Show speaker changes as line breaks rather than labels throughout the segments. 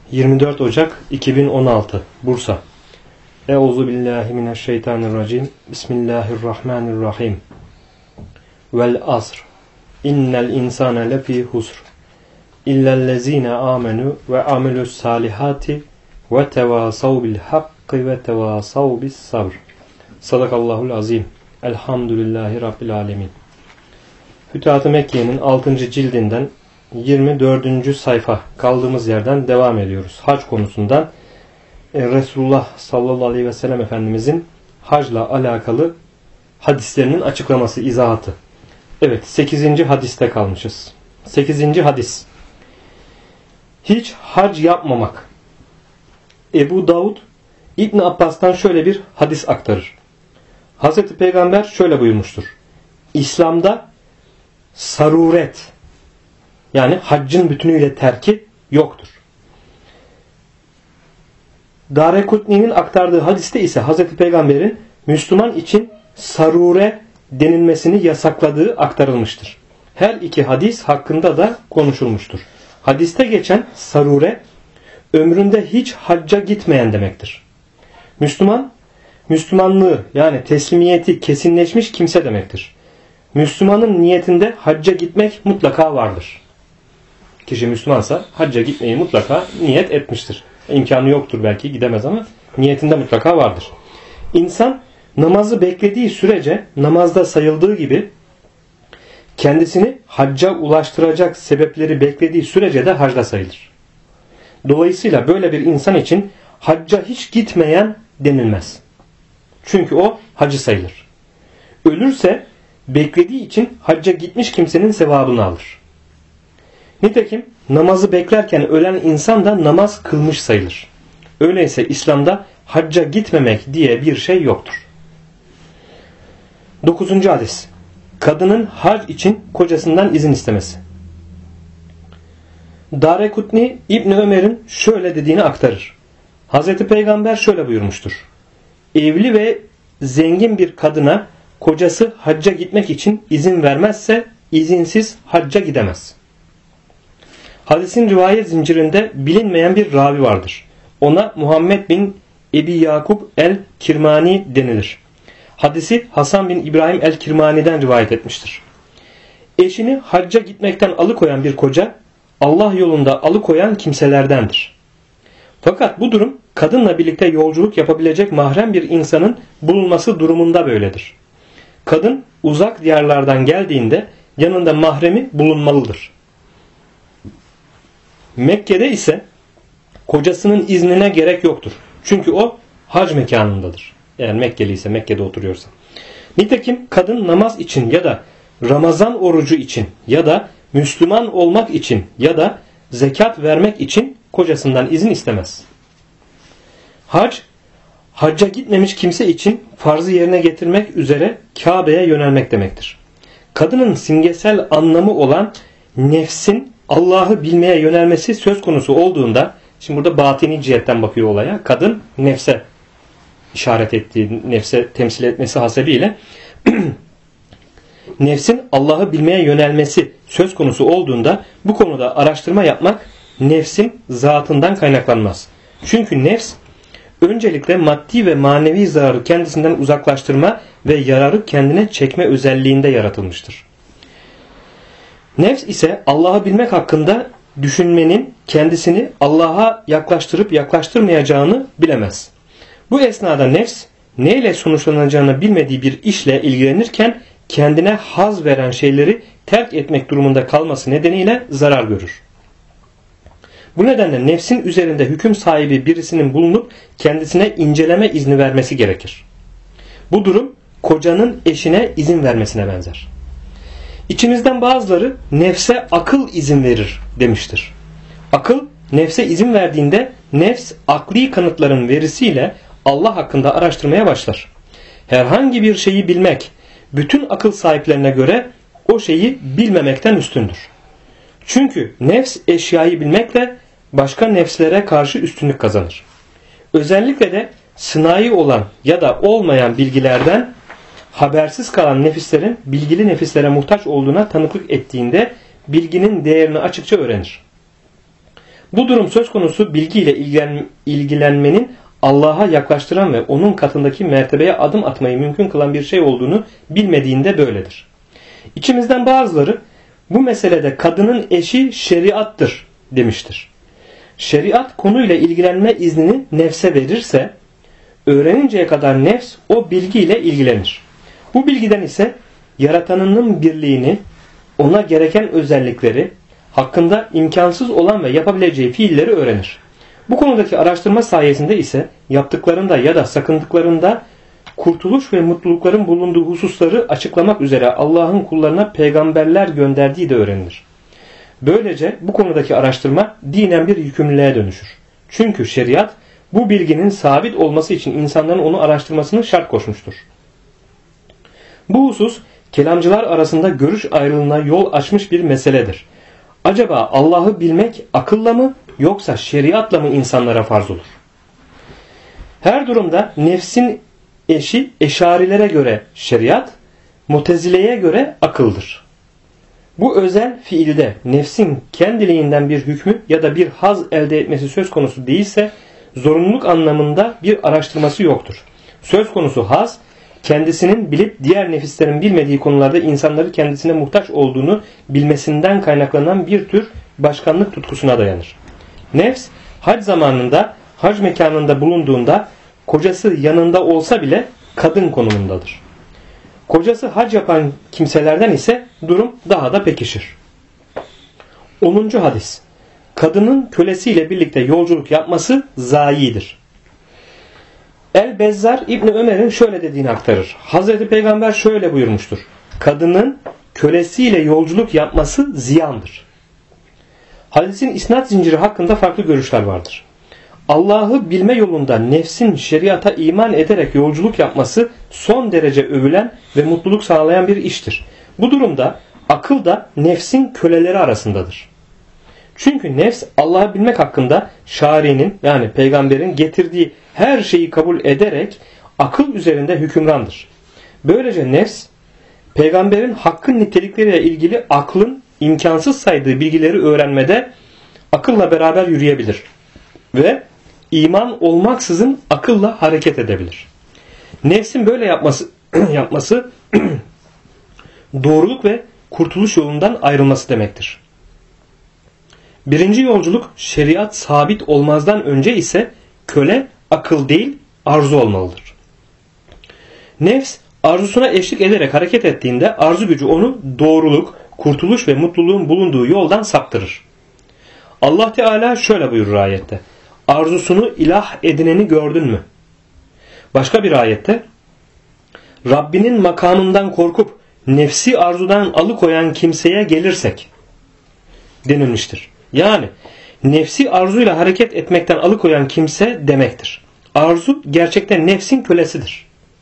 24 Ocak 2016 Bursa. Euzubillahimineşşeytanirracim. Bismillahirrahmanirrahim. Vel asr. İnnel insane lefî husr. İllellezîne âmenû ve amelus salihati ve tevâsav bil hakkı ve tevâsav bis sabr. Sadakallahul azim. Elhamdülillahi Rabbil alemin. Fütuhat-ı Mekke'nin 6. cildinden 24. sayfa kaldığımız yerden devam ediyoruz. Hac konusundan Resulullah sallallahu aleyhi ve sellem Efendimizin hacla alakalı hadislerinin açıklaması, izahatı. Evet, 8. hadiste kalmışız. 8. hadis. Hiç hac yapmamak. Ebu Davud İbn Abbas'tan şöyle bir hadis aktarır. Hazreti Peygamber şöyle buyurmuştur. İslam'da saruret, yani haccın bütünüyle terki yoktur. Darekutni'nin aktardığı hadiste ise Hazreti Peygamber'in Müslüman için sarure denilmesini yasakladığı aktarılmıştır. Her iki hadis hakkında da konuşulmuştur. Hadiste geçen sarure, ömründe hiç hacca gitmeyen demektir. Müslüman, Müslümanlığı yani teslimiyeti kesinleşmiş kimse demektir. Müslümanın niyetinde hacca gitmek mutlaka vardır. Kişi Müslümansa hacca gitmeyi mutlaka niyet etmiştir. İmkanı yoktur belki, gidemez ama niyetinde mutlaka vardır. İnsan namazı beklediği sürece, namazda sayıldığı gibi kendisini hacca ulaştıracak sebepleri beklediği sürece de hacda sayılır. Dolayısıyla böyle bir insan için hacca hiç gitmeyen denilmez. Çünkü o hacı sayılır. Ölürse beklediği için hacca gitmiş kimsenin sevabını alır. Nitekim namazı beklerken ölen insan da namaz kılmış sayılır. Öyleyse İslam'da hacca gitmemek diye bir şey yoktur. 9. hadis. Kadının hac için kocasından izin istemesi. Darekutni İbn Ömer'in şöyle dediğini aktarır. Hazreti Peygamber şöyle buyurmuştur. Evli ve zengin bir kadına kocası hacca gitmek için izin vermezse izinsiz hacca gidemez. Hadisin rivayet zincirinde bilinmeyen bir ravi vardır. Ona Muhammed bin Ebi Yakub el-Kirmani denilir. Hadisi Hasan bin İbrahim el-Kirmani'den rivayet etmiştir. Eşini hacca gitmekten alıkoyan bir koca, Allah yolunda alıkoyan kimselerdendir. Fakat bu durum kadınla birlikte yolculuk yapabilecek mahrem bir insanın bulunması durumunda böyledir. Kadın uzak diyarlardan geldiğinde yanında mahremi bulunmalıdır. Mekke'de ise kocasının iznine gerek yoktur. Çünkü o hac mekanındadır. Eğer Mekkeli ise, Mekke'de oturuyorsa. Nitekim kadın namaz için ya da Ramazan orucu için ya da Müslüman olmak için ya da zekat vermek için kocasından izin istemez. Hacca gitmemiş kimse için farzı yerine getirmek üzere Kabe'ye yönelmek demektir. Kadının simgesel anlamı olan nefsin Allah'ı bilmeye yönelmesi söz konusu olduğunda, şimdi burada batini cihetten bakıyor olaya, kadın nefse işaret ettiği, nefse temsil etmesi hasebiyle nefsin Allah'ı bilmeye yönelmesi söz konusu olduğunda bu konuda araştırma yapmak nefsin zatından kaynaklanmaz. Çünkü nefs öncelikle maddi ve manevi zararı kendisinden uzaklaştırma ve yararı kendine çekme özelliğinde yaratılmıştır. Nefs ise Allah'ı bilmek hakkında düşünmenin kendisini Allah'a yaklaştırıp yaklaştırmayacağını bilemez. Bu esnada nefs neyle sonuçlanacağını bilmediği bir işle ilgilenirken kendine haz veren şeyleri terk etmek durumunda kalması nedeniyle zarar görür. Bu nedenle nefsin üzerinde hüküm sahibi birisinin bulunup kendisine inceleme izni vermesi gerekir. Bu durum kocanın eşine izin vermesine benzer. İçimizden bazıları nefse akıl izin verir demiştir. Akıl nefse izin verdiğinde nefs akli kanıtların verisiyle Allah hakkında araştırmaya başlar. Herhangi bir şeyi bilmek bütün akıl sahiplerine göre o şeyi bilmemekten üstündür. Çünkü nefs eşyayı bilmekle başka nefslere karşı üstünlük kazanır. Özellikle de sınai olan ya da olmayan bilgilerden habersiz kalan nefislerin bilgili nefislere muhtaç olduğuna tanıklık ettiğinde bilginin değerini açıkça öğrenir. Bu durum söz konusu bilgiyle ilgilenmenin Allah'a yaklaştıran ve onun katındaki mertebeye adım atmayı mümkün kılan bir şey olduğunu bilmediğinde böyledir. İçimizden bazıları bu meselede kadının eşi şeriattır demiştir. Şeriat konuyla ilgilenme iznini nefse verirse, öğreninceye kadar nefs o bilgiyle ilgilenir. Bu bilgiden ise yaratanının birliğini, ona gereken özellikleri, hakkında imkansız olan ve yapabileceği fiilleri öğrenir. Bu konudaki araştırma sayesinde ise yaptıklarında ya da sakındıklarında kurtuluş ve mutlulukların bulunduğu hususları açıklamak üzere Allah'ın kullarına peygamberler gönderdiği de öğrenilir. Böylece bu konudaki araştırma dinen bir yükümlülüğe dönüşür. Çünkü şeriat bu bilginin sabit olması için insanların onu araştırmasını şart koşmuştur. Bu husus kelamcılar arasında görüş ayrılığına yol açmış bir meseledir. Acaba Allah'ı bilmek akılla mı yoksa şeriatla mı insanlara farz olur? Her durumda nefsin eşi Eşarilere göre şeriat, Mutezile'ye göre akıldır. Bu özel fiilde nefsin kendiliğinden bir hükmü ya da bir haz elde etmesi söz konusu değilse zorunluluk anlamında bir araştırması yoktur. Söz konusu haz, kendisinin bilip diğer nefislerin bilmediği konularda insanları kendisine muhtaç olduğunu bilmesinden kaynaklanan bir tür başkanlık tutkusuna dayanır. Nefs, hac zamanında, hac mekanında bulunduğunda kocası yanında olsa bile kadın konumundadır. Kocası hac yapan kimselerden ise durum daha da pekişir. 10. hadis. Kadının kölesiyle birlikte yolculuk yapması zayidir. El-Bezzar İbni Ömer'in şöyle dediğini aktarır. Hazreti Peygamber şöyle buyurmuştur. Kadının kölesiyle yolculuk yapması ziyandır. Hadisin isnat zinciri hakkında farklı görüşler vardır. Allah'ı bilme yolunda nefsin şeriata iman ederek yolculuk yapması son derece övülen ve mutluluk sağlayan bir iştir. Bu durumda akıl da nefsin köleleri arasındadır. Çünkü nefs Allah'ı bilmek hakkında şari'nin yani peygamberin getirdiği her şeyi kabul ederek akıl üzerinde hükümrandır. Böylece nefs peygamberin hakkın nitelikleriyle ilgili aklın imkansız saydığı bilgileri öğrenmede akılla beraber yürüyebilir ve iman olmaksızın akılla hareket edebilir. Nefsin böyle yapması doğruluk ve kurtuluş yolundan ayrılması demektir. Birinci yolculuk şeriat sabit olmazdan önce ise köle akıl değil arzu olmalıdır. Nefs arzusuna eşlik ederek hareket ettiğinde arzu gücü onu doğruluk, kurtuluş ve mutluluğun bulunduğu yoldan saptırır. Allah Teala şöyle buyurur ayette. Arzusunu ilah edineni gördün mü? Başka bir ayette Rabbinin makamından korkup nefsi arzudan alıkoyan kimseye gelirsek denilmiştir. Yani nefsi arzuyla hareket etmekten alıkoyan kimse demektir. Arzu gerçekten nefsin kölesidir.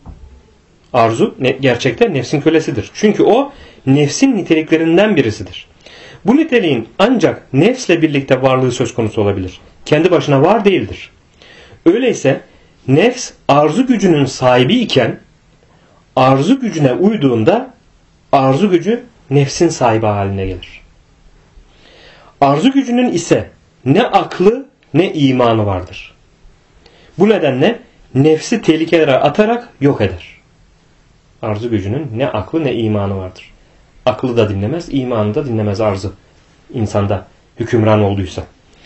Arzu gerçekten nefsin kölesidir. Çünkü o nefsin niteliklerinden birisidir. Bu niteliğin ancak nefsle birlikte varlığı söz konusu olabilir. Kendi başına var değildir. Öyleyse nefs arzu gücünün sahibi iken arzu gücüne uyduğunda arzu gücü nefsin sahibi haline gelir. Arzu gücünün ise ne aklı ne imanı vardır. Bu nedenle nefsi tehlikelere atarak yok eder. Arzu gücünün ne aklı ne imanı vardır. Aklı da dinlemez, imanı da dinlemez arzu. İnsanda hükümran olduysa.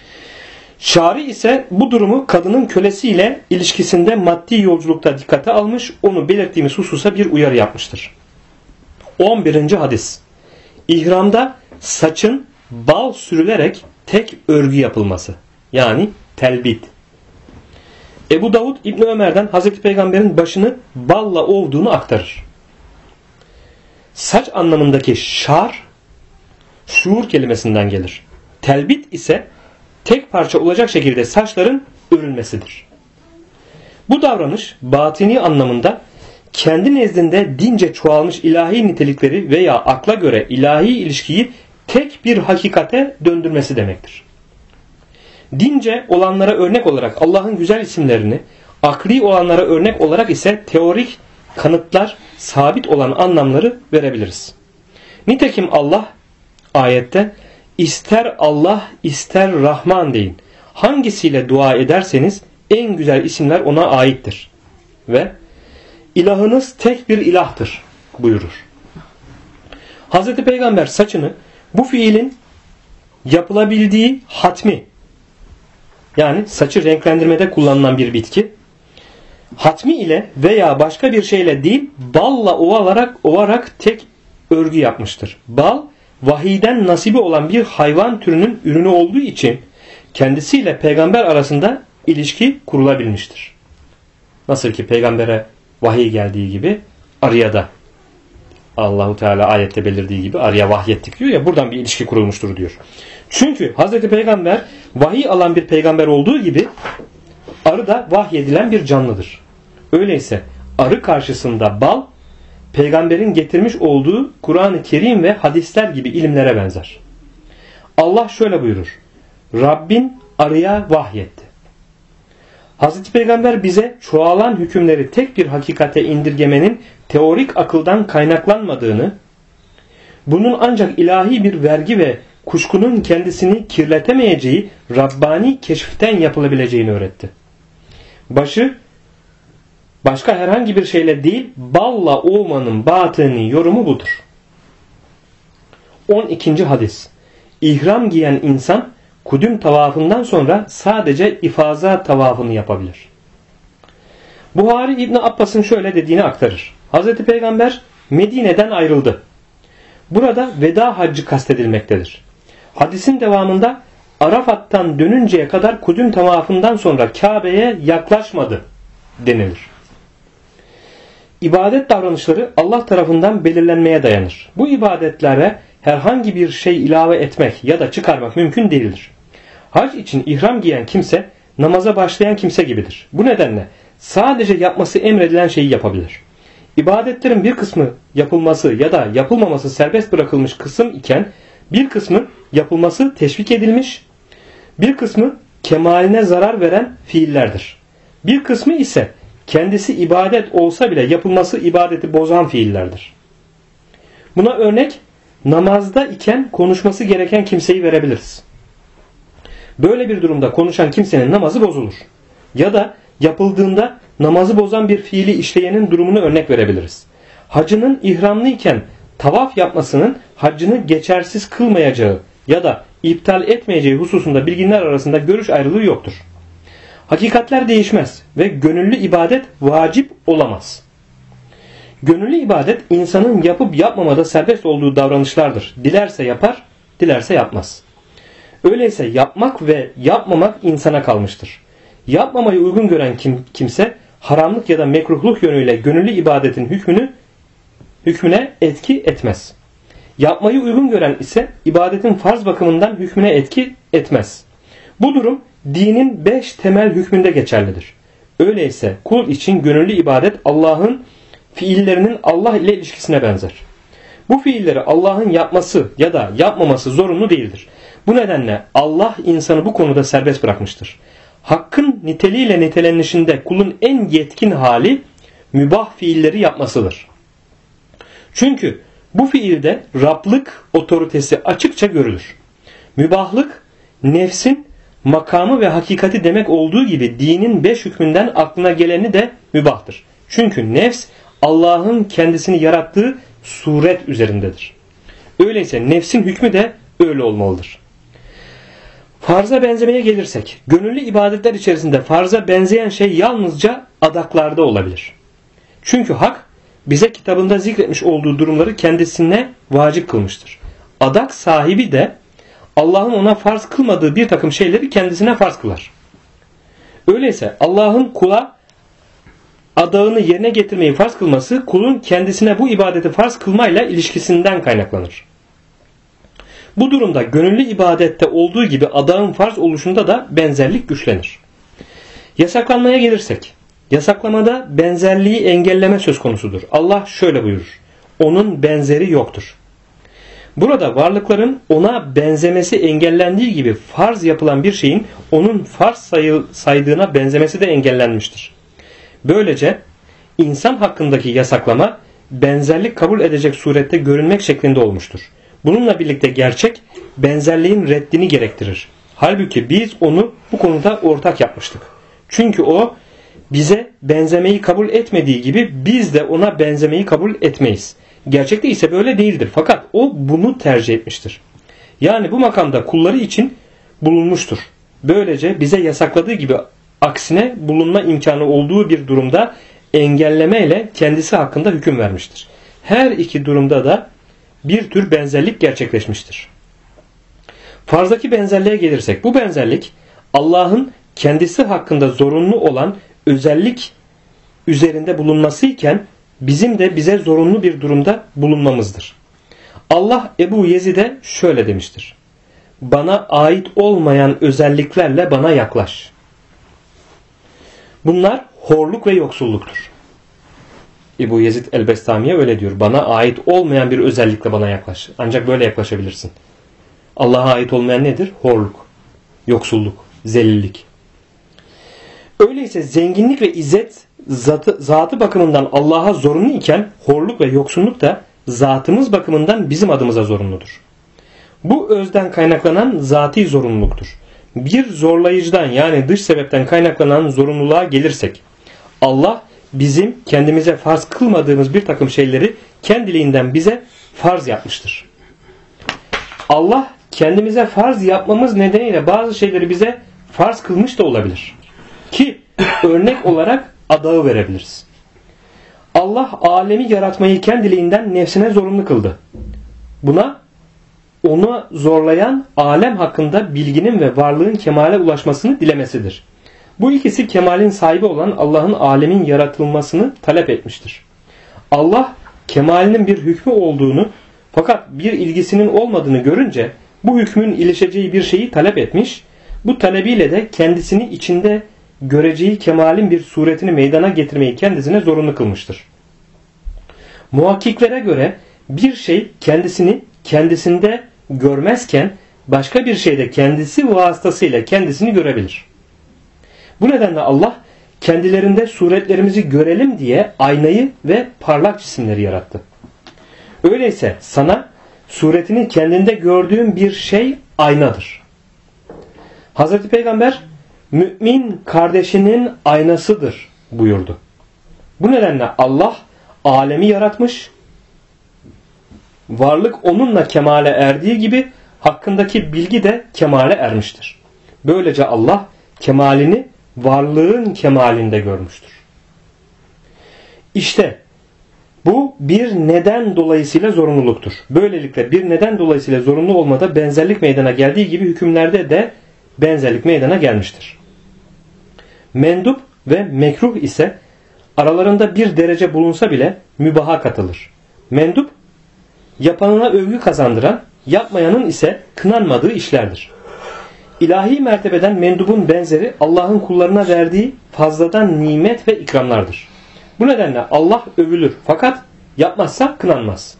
Şari ise bu durumu kadının kölesiyle ilişkisinde maddi yolculukta dikkate almış, onu belirttiğimiz hususa bir uyarı yapmıştır. 11. hadis. İhramda saçın bal sürülerek tek örgü yapılması. Yani telbit. Ebu Davud İbni Ömer'den Hazreti Peygamber'in başını balla ovduğunu aktarır. Saç anlamındaki şar, şuur kelimesinden gelir. Telbit ise tek parça olacak şekilde saçların örülmesidir. Bu davranış batini anlamında kendi nezdinde dince çoğalmış ilahi nitelikleri veya akla göre ilahi ilişkiyi tek bir hakikate döndürmesi demektir. Dince olanlara örnek olarak Allah'ın güzel isimlerini, akli olanlara örnek olarak ise teorik kanıtlar, sabit olan anlamları verebiliriz. Nitekim Allah ayette İster Allah ister Rahman deyin. Hangisiyle dua ederseniz en güzel isimler ona aittir. Ve ilahınız tek bir ilahtır buyurur. Hazreti Peygamber saçını bu fiilin yapılabildiği hatmi, yani saçı renklendirmede kullanılan bir bitki, hatmi ile veya başka bir şeyle değil balla ovarak tek örgü yapmıştır. Bal vahiyden nasibi olan bir hayvan türünün ürünü olduğu için kendisiyle peygamber arasında ilişki kurulabilmiştir. Nasıl ki peygambere vahiy geldiği gibi arıya da Allahu Teala ayette belirdiği gibi arıya vahyettik diyor ya, buradan bir ilişki kurulmuştur diyor. Çünkü Hazreti Peygamber vahiy alan bir peygamber olduğu gibi arı da vahyedilen bir canlıdır. Öyleyse arı karşısında bal peygamberin getirmiş olduğu Kur'an-ı Kerim ve hadisler gibi ilimlere benzer. Allah şöyle buyurur. Rabbin arıya vahyetti. Hazreti Peygamber bize çoğalan hükümleri tek bir hakikate indirgemenin teorik akıldan kaynaklanmadığını, bunun ancak ilahi bir vergi ve kuşkunun kendisini kirletemeyeceği Rabbani keşiften yapılabileceğini öğretti. Başka herhangi bir şeyle değil, balla olmanın batıni yorumu budur. 12. hadis. İhram giyen insan kudüm tavafından sonra sadece ifaza tavafını yapabilir. Buhari İbn Abbas'ın şöyle dediğini aktarır. Hazreti Peygamber Medine'den ayrıldı. Burada veda haccı kastedilmektedir. Hadisin devamında Arafat'tan dönünceye kadar kudüm tavafından sonra Kabe'ye yaklaşmadı denilir. İbadet davranışları Allah tarafından belirlenmeye dayanır. Bu ibadetlere herhangi bir şey ilave etmek ya da çıkarmak mümkün değildir. Hac için ihram giyen kimse namaza başlayan kimse gibidir. Bu nedenle sadece yapması emredilen şeyi yapabilir. İbadetlerin bir kısmı yapılması ya da yapılmaması serbest bırakılmış kısım iken bir kısmı yapılması teşvik edilmiş, bir kısmı kemaline zarar veren fiillerdir. Bir kısmı ise kendisi ibadet olsa bile yapılması ibadeti bozan fiillerdir. Buna örnek namazda iken konuşması gereken kimseyi verebiliriz. Böyle bir durumda konuşan kimsenin namazı bozulur. Ya da yapıldığında namazı bozan bir fiili işleyenin durumunu örnek verebiliriz. Hacının ihramlıyken tavaf yapmasının haccını geçersiz kılmayacağı ya da iptal etmeyeceği hususunda bilginler arasında görüş ayrılığı yoktur. Hakikatler değişmez ve gönüllü ibadet vacip olamaz. Gönüllü ibadet insanın yapıp yapmamada serbest olduğu davranışlardır. Dilerse yapar, dilerse yapmaz. Öyleyse yapmak ve yapmamak insana kalmıştır. Yapmamayı uygun gören kimse haramlık ya da mekruhluk yönüyle gönüllü ibadetin hükmüne etki etmez. Yapmayı uygun gören ise ibadetin farz bakımından hükmüne etki etmez. Bu durum dinin 5 temel hükmünde geçerlidir. Öyleyse kul için gönüllü ibadet Allah'ın fiillerinin Allah ile ilişkisine benzer. Bu fiilleri Allah'ın yapması ya da yapmaması zorunlu değildir. Bu nedenle Allah insanı bu konuda serbest bırakmıştır. Hakkın niteliğiyle nitelenişinde kulun en yetkin hali mübah fiilleri yapmasıdır. Çünkü bu fiilde Rablık otoritesi açıkça görülür. Mübahlık nefsin makamı ve hakikati demek olduğu gibi dinin 5 hükmünden aklına geleni de mübahtır. Çünkü nefs Allah'ın kendisini yarattığı suret üzerindedir. Öyleyse nefsin hükmü de öyle olmalıdır. Farza benzemeye gelirsek, gönüllü ibadetler içerisinde farza benzeyen şey yalnızca adaklarda olabilir. Çünkü hak bize kitabında zikretmiş olduğu durumları kendisine vacip kılmıştır. Adak sahibi de Allah'ın ona farz kılmadığı bir takım şeyleri kendisine farz kılar. Öyleyse Allah'ın kula adağını yerine getirmeyi farz kılması kulun kendisine bu ibadeti farz kılmayla ilişkisinden kaynaklanır. Bu durumda gönüllü ibadette olduğu gibi adağın farz oluşunda da benzerlik güçlenir. Yasaklanmaya gelirsek, yasaklamada benzerliği engelleme söz konusudur. Allah şöyle buyurur. Onun benzeri yoktur. Burada varlıkların ona benzemesi engellendiği gibi farz yapılan bir şeyin onun farz saydığına benzemesi de engellenmiştir. Böylece insan hakkındaki yasaklama benzerlik kabul edecek surette görünmek şeklinde olmuştur. Bununla birlikte gerçek benzerliğin reddini gerektirir. Halbuki biz onu bu konuda ortak yapmıştık. Çünkü o bize benzemeyi kabul etmediği gibi biz de ona benzemeyi kabul etmeyiz. Gerçekte ise böyle değildir. Fakat o bunu tercih etmiştir. Yani bu makamda kulları için bulunmuştur. Böylece bize yasakladığı gibi aksine bulunma imkanı olduğu bir durumda engellemeyle kendisi hakkında hüküm vermiştir. Her iki durumda da bir tür benzerlik gerçekleşmiştir. Farzdaki benzerliğe gelirsek, bu benzerlik Allah'ın kendisi hakkında zorunlu olan özellik üzerinde bulunması iken bizim de bize zorunlu bir durumda bulunmamızdır. Allah Ebu Yezid'e şöyle demiştir: bana ait olmayan özelliklerle bana yaklaş. Bunlar horluk ve yoksulluktur. Ebu Yezid el-Bestami'ye öyle diyor. Bana ait olmayan bir özellikle bana yaklaş. Ancak böyle yaklaşabilirsin. Allah'a ait olmayan nedir? Horluk, yoksulluk, zelillik. Öyleyse zenginlik ve izzet zatı bakımından Allah'a zorunlu iken horluk ve yoksulluk da zatımız bakımından bizim adımıza zorunludur. Bu özden kaynaklanan zati zorunluluktur. Bir zorlayıcıdan yani dış sebepten kaynaklanan zorunluluğa gelirsek, Allah bizim kendimize farz kılmadığımız bir takım şeyleri kendiliğinden bize farz yapmıştır. Allah kendimize farz yapmamız nedeniyle bazı şeyleri bize farz kılmış da olabilir. Ki örnek olarak adağı verebiliriz. Allah alemi yaratmayı kendiliğinden nefsine zorunlu kıldı. Buna onu zorlayan alem hakkında bilginin ve varlığın kemale ulaşmasını dilemesidir. Bu ikisi kemalin sahibi olan Allah'ın alemin yaratılmasını talep etmiştir. Allah kemalinin bir hükmü olduğunu fakat bir ilgisinin olmadığını görünce bu hükmün ilişeceği bir şeyi talep etmiş, bu talebiyle de kendisini içinde göreceği kemalin bir suretini meydana getirmeyi kendisine zorunlu kılmıştır. Muhakkiklere göre bir şey kendisini kendisinde görmezken başka bir şeyde kendisi vasıtasıyla kendisini görebilir. Bu nedenle Allah kendilerinde suretlerimizi görelim diye aynayı ve parlak cisimleri yarattı. Öyleyse sana suretini kendinde gördüğün bir şey aynadır. Hazreti Peygamber mümin kardeşinin aynasıdır buyurdu. Bu nedenle Allah alemi yaratmış, varlık onunla kemale erdiği gibi hakkındaki bilgi de kemale ermiştir. Böylece Allah kemalini varlığın kemalinde görmüştür. İşte bu bir neden dolayısıyla zorunluluktur. Böylelikle bir neden dolayısıyla zorunlu olmada benzerlik meydana geldiği gibi hükümlerde de benzerlik meydana gelmiştir. Mendup ve mekruh ise aralarında bir derece bulunsa bile mübaha katılır. Mendup yapanına övgü kazandıran, yapmayanın ise kınanmadığı işlerdir. İlahi mertebeden mendubun benzeri Allah'ın kullarına verdiği fazladan nimet ve ikramlardır. Bu nedenle Allah övülür fakat yapmazsa kınanmaz.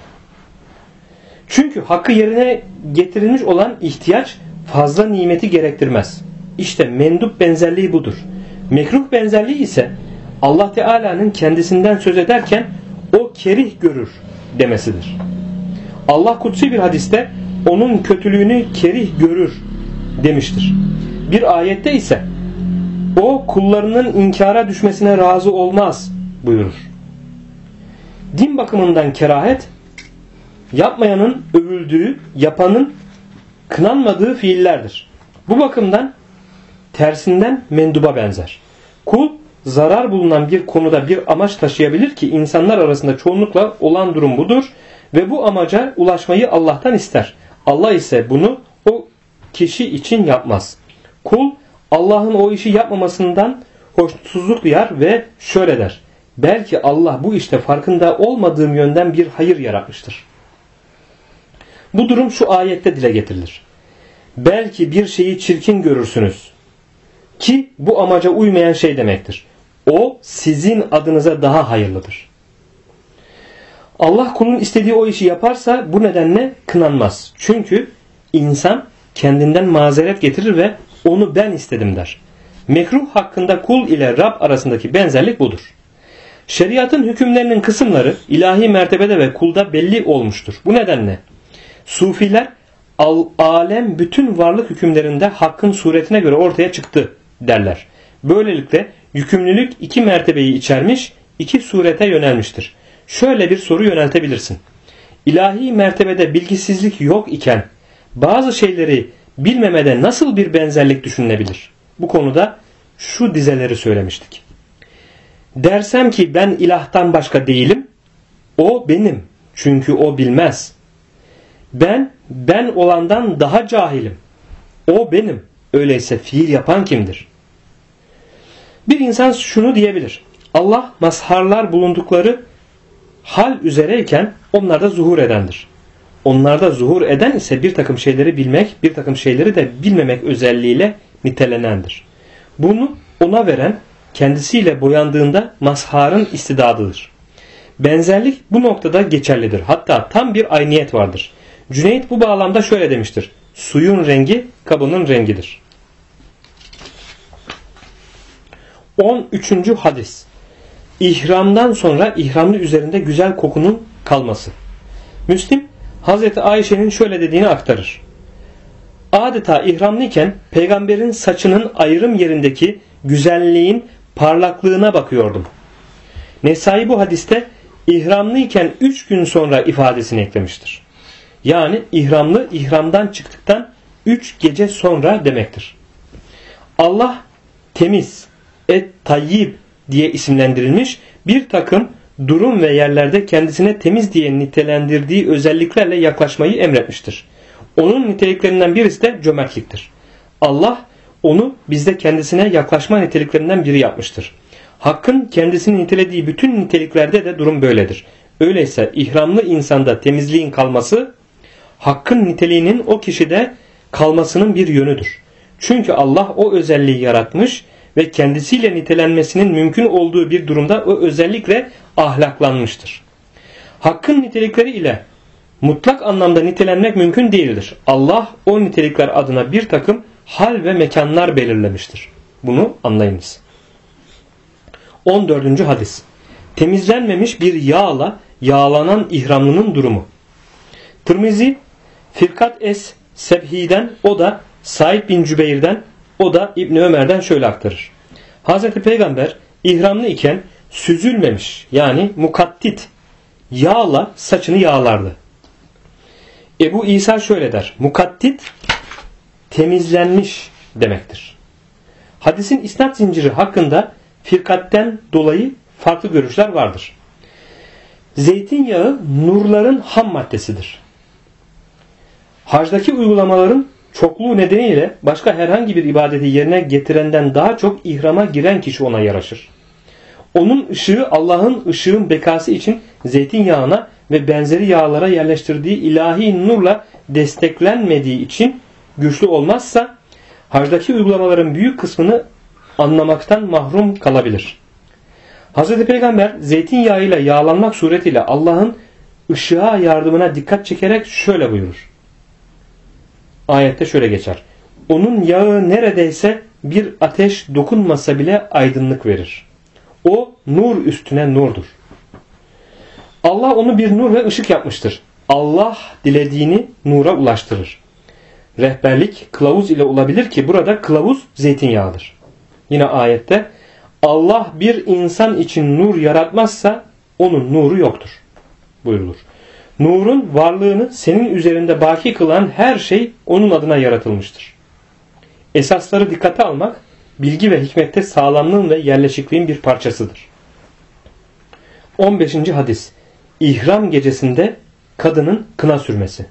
Çünkü hakkı yerine getirilmiş olan ihtiyaç fazla nimeti gerektirmez. İşte mendup benzerliği budur. Mekruh benzerliği ise Allah Teala'nın kendisinden söz ederken o kerih görür demesidir. Allah kutsi bir hadiste onun kötülüğünü kerih görür demiştir. Bir ayette ise o kullarının inkara düşmesine razı olmaz buyurur. Din bakımından kerahet, yapmayanın övüldüğü, yapanın kınanmadığı fiillerdir. Bu bakımdan tersinden menduba benzer. Kul zarar bulunan bir konuda bir amaç taşıyabilir ki insanlar arasında çoğunlukla olan durum budur ve bu amaca ulaşmayı Allah'tan ister. Allah ise bunu o kişi için yapmaz. Kul Allah'ın o işi yapmamasından hoşnutsuzluk duyar ve şöyle der: belki Allah bu işte farkında olmadığım yönden bir hayır yaratmıştır. Bu durum şu ayette dile getirilir. Belki bir şeyi çirkin görürsünüz ki bu amaca uymayan şey demektir. O sizin adınıza daha hayırlıdır. Allah kulun istediği o işi yaparsa bu nedenle kınanmaz. Çünkü insan kendinden mazeret getirir ve onu ben istedim der. Mekruh hakkında kul ile Rab arasındaki benzerlik budur. Şeriatın hükümlerinin kısımları ilahi mertebede ve kulda belli olmuştur. Bu nedenle Sufiler Alem bütün varlık hükümlerinde hakkın suretine göre ortaya çıktı derler. Böylelikle yükümlülük iki mertebeyi içermiş, iki surete yönelmiştir. Şöyle bir soru yöneltebilirsin. İlahi mertebede bilgisizlik yok iken bazı şeyleri bilmemede nasıl bir benzerlik düşünülebilir? Bu konuda şu dizeleri söylemiştik. Dersem ki ben ilahtan başka değilim, o benim çünkü o bilmez. Ben olandan daha cahilim, o benim, öyleyse fiil yapan kimdir? Bir insan şunu diyebilir. Allah mazharlar bulundukları hal üzereyken onlarda zuhur edendir. Onlarda zuhur eden ise bir takım şeyleri bilmek, bir takım şeyleri de bilmemek özelliğiyle nitelenendir. Bunu ona veren kendisiyle boyandığında mazharın istidadıdır. Benzerlik bu noktada geçerlidir. Hatta tam bir ayniyet vardır. Cüneyt bu bağlamda şöyle demiştir. Suyun rengi kabının rengidir. 13. hadis. İhramdan sonra ihramlı üzerinde güzel kokunun kalması. Müslim Hazreti Ayşe'nin şöyle dediğini aktarır. Adeta ihramlıyken peygamberin saçının ayrım yerindeki güzelliğin parlaklığına bakıyordum. Nesai bu hadiste ihramlıyken 3 gün sonra ifadesini eklemiştir. Yani ihramlı ihramdan çıktıktan 3 gece sonra demektir. Allah temiz, et-tayyib diye isimlendirilmiş bir takım durum ve yerlerde kendisine temiz diye nitelendirdiği özelliklerle yaklaşmayı emretmiştir. Onun niteliklerinden birisi de cömertliktir. Allah onu bizde kendisine yaklaşma niteliklerinden biri yapmıştır. Hakkın kendisini nitelediği bütün niteliklerde de durum böyledir. Öyleyse ihramlı insanda temizliğin kalması, hakkın niteliğinin o kişide kalmasının bir yönüdür. Çünkü Allah o özelliği yaratmış ve kendisiyle nitelenmesinin mümkün olduğu bir durumda o özellikle ahlaklanmıştır. Hakkın nitelikleri ile mutlak anlamda nitelenmek mümkün değildir. Allah o nitelikler adına bir takım hal ve mekanlar belirlemiştir. Bunu anlayınız. 14. hadis. Temizlenmemiş bir yağla yağlanan ihramlının durumu. Tirmizi Firkat es-Sebhi'den, o da Said bin Cübeyr'den, o da İbni Ömer'den şöyle aktarır. Hazreti Peygamber ihramlı iken süzülmemiş yani mukattit yağla saçını yağlardı. Ebu İsa şöyle der. Mukattit temizlenmiş demektir. Hadisin isnat zinciri hakkında firkatten dolayı farklı görüşler vardır. Zeytinyağı nurların ham maddesidir. Hacdaki uygulamaların çokluğu nedeniyle başka herhangi bir ibadeti yerine getirenden daha çok ihrama giren kişi ona yaraşır. Onun ışığı Allah'ın ışığın bekası için zeytinyağına ve benzeri yağlara yerleştirdiği ilahi nurla desteklenmediği için güçlü olmazsa hacdaki uygulamaların büyük kısmını anlamaktan mahrum kalabilir. Hz. Peygamber zeytinyağıyla yağlanmak suretiyle Allah'ın ışığa yardımına dikkat çekerek şöyle buyurur. Ayette şöyle geçer. Onun yağı neredeyse bir ateş dokunmasa bile aydınlık verir. O nur üstüne nurdur. Allah onu bir nur ve ışık yapmıştır. Allah dilediğini nura ulaştırır. Rehberlik kılavuz ile olabilir ki burada kılavuz zeytinyağıdır. Yine ayette Allah bir insan için nur yaratmazsa onun nuru yoktur buyurulur. Nurun varlığını senin üzerinde baki kılan her şey onun adına yaratılmıştır. Esasları dikkate almak bilgi ve hikmette sağlamlığın ve yerleşikliğin bir parçasıdır. 15. hadis. İhram gecesinde kadının kına sürmesi.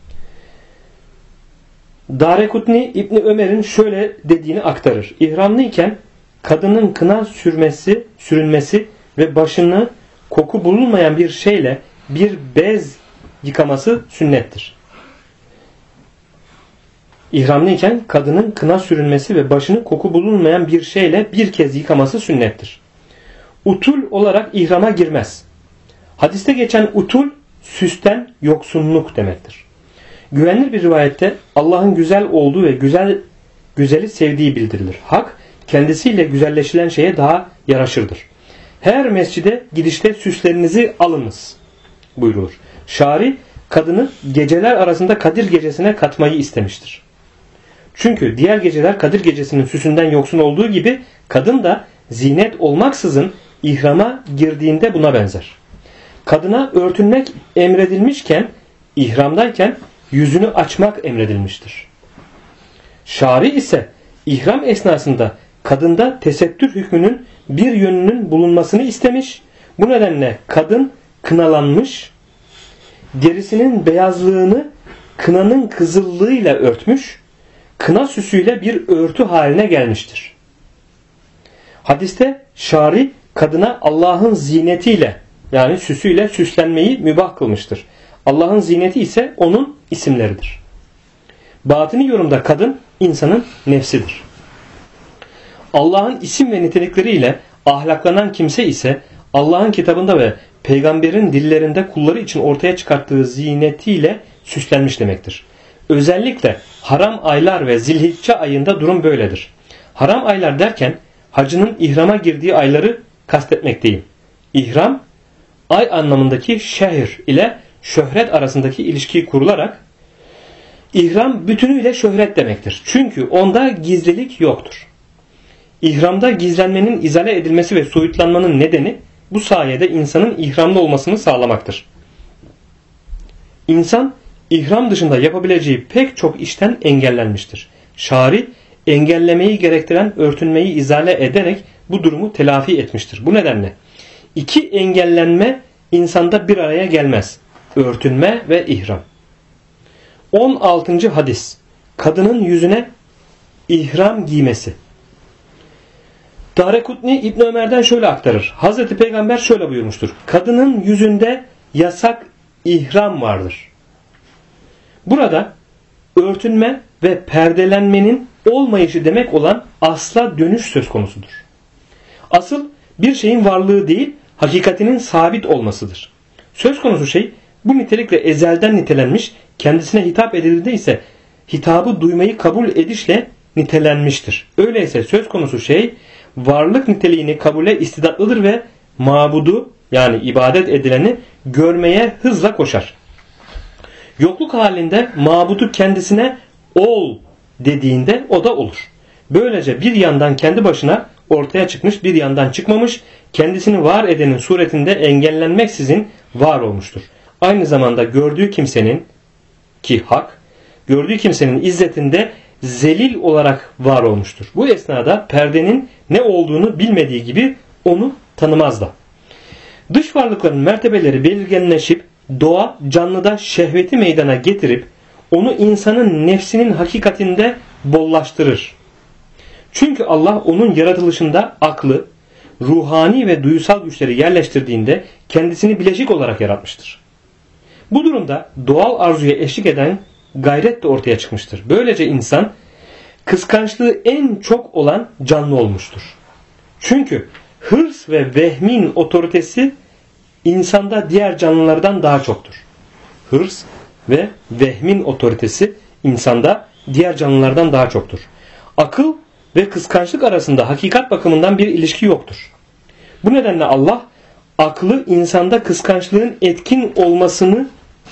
Darekutni İbni Ömer'in şöyle dediğini aktarır. İhramlıyken kadının kına sürünmesi ve başını koku bulunmayan bir şeyle bir bez yıkaması sünnettir. İhramlıyken kadının kına sürünmesi ve başını koku bulunmayan bir şeyle bir kez yıkaması sünnettir. Utul olarak ihrama girmez. Hadiste geçen utul süsten yoksunluk demektir. Güvenilir bir rivayette Allah'ın güzel olduğu ve güzeli sevdiği bildirilir. Hak kendisiyle güzelleşilen şeye daha yaraşırdır. Her mescide gidişte süslerinizi alınız buyurulur. Şari kadını geceler arasında Kadir gecesine katmayı istemiştir. Çünkü diğer geceler Kadir gecesinin süsünden yoksun olduğu gibi kadın da zinet olmaksızın ihrama girdiğinde buna benzer. Kadına örtünmek emredilmişken, ihramdayken yüzünü açmak emredilmiştir. Şari ise ihram esnasında kadında tesettür hükmünün bir yönünün bulunmasını istemiş. Bu nedenle kadın kınalanmış, derisinin beyazlığını kınanın kızıllığıyla örtmüş, kına süsüyle bir örtü haline gelmiştir. Hadiste şari kadına Allah'ın zinetiyle yani süsüyle süslenmeyi mübah kılmıştır. Allah'ın zineti ise onun isimleridir. Batini yorumda kadın insanın nefsidir. Allah'ın isim ve nitelikleriyle ahlaklanan kimse ise Allah'ın kitabında ve peygamberin dillerinde kulları için ortaya çıkarttığı zinetiyle süslenmiş demektir. Özellikle haram aylar ve Zilhicce ayında durum böyledir. Haram aylar derken hacının ihrama girdiği ayları kastetmekteyim. İhram, ay anlamındaki şehir ile şöhret arasındaki ilişkiyi kurularak ihram bütünüyle şöhret demektir. Çünkü onda gizlilik yoktur. İhramda gizlenmenin izale edilmesi ve soyutlanmanın nedeni bu sayede insanın ihramlı olmasını sağlamaktır. İnsan ihram dışında yapabileceği pek çok işten engellenmiştir. Şari engellemeyi gerektiren örtünmeyi izale ederek bu durumu telafi etmiştir. Bu nedenle iki engellenme insanda bir araya gelmez. Örtünme ve ihram. 16. hadis. Kadının yüzüne ihram giymesi. Darekutni İbn Ömer'den şöyle aktarır. Hazreti Peygamber şöyle buyurmuştur. Kadının yüzünde yasak ihram vardır. Burada örtünme ve perdelenmenin olmayışı demek olan asla dönüş söz konusudur. Asıl bir şeyin varlığı değil, hakikatinin sabit olmasıdır. Söz konusu şey bu nitelikle ezelden nitelenmiş, kendisine hitap edildiğinde ise hitabı duymayı kabul edişle nitelenmiştir. Öyleyse söz konusu şey varlık niteliğini kabule istidatlıdır ve mabudu yani ibadet edileni görmeye hızla koşar. Yokluk halinde mabudu kendisine ol dediğinde o da olur. Böylece bir yandan kendi başına ortaya çıkmış, bir yandan çıkmamış, kendisini var edenin suretinde engellenmeksizin var olmuştur. Aynı zamanda gördüğü kimsenin ki hak, gördüğü kimsenin izzetinde zelil olarak var olmuştur. Bu esnada perdenin ne olduğunu bilmediği gibi onu tanımaz da. Dış varlıkların mertebeleri belirginleşip doğa canlıda şehveti meydana getirip onu insanın nefsinin hakikatinde bollaştırır. Çünkü Allah onun yaratılışında aklı, ruhani ve duysal güçleri yerleştirdiğinde kendisini bileşik olarak yaratmıştır. Bu durumda doğal arzuya eşlik eden gayret de ortaya çıkmıştır. Böylece insan kıskançlığı en çok olan canlı olmuştur. Çünkü hırs ve vehmin otoritesi insanda diğer canlılardan daha çoktur. Hırs ve vehmin otoritesi insanda diğer canlılardan daha çoktur. Akıl ve kıskançlık arasında hakikat bakımından bir ilişki yoktur. Bu nedenle Allah aklı insanda kıskançlığın etkin olmasını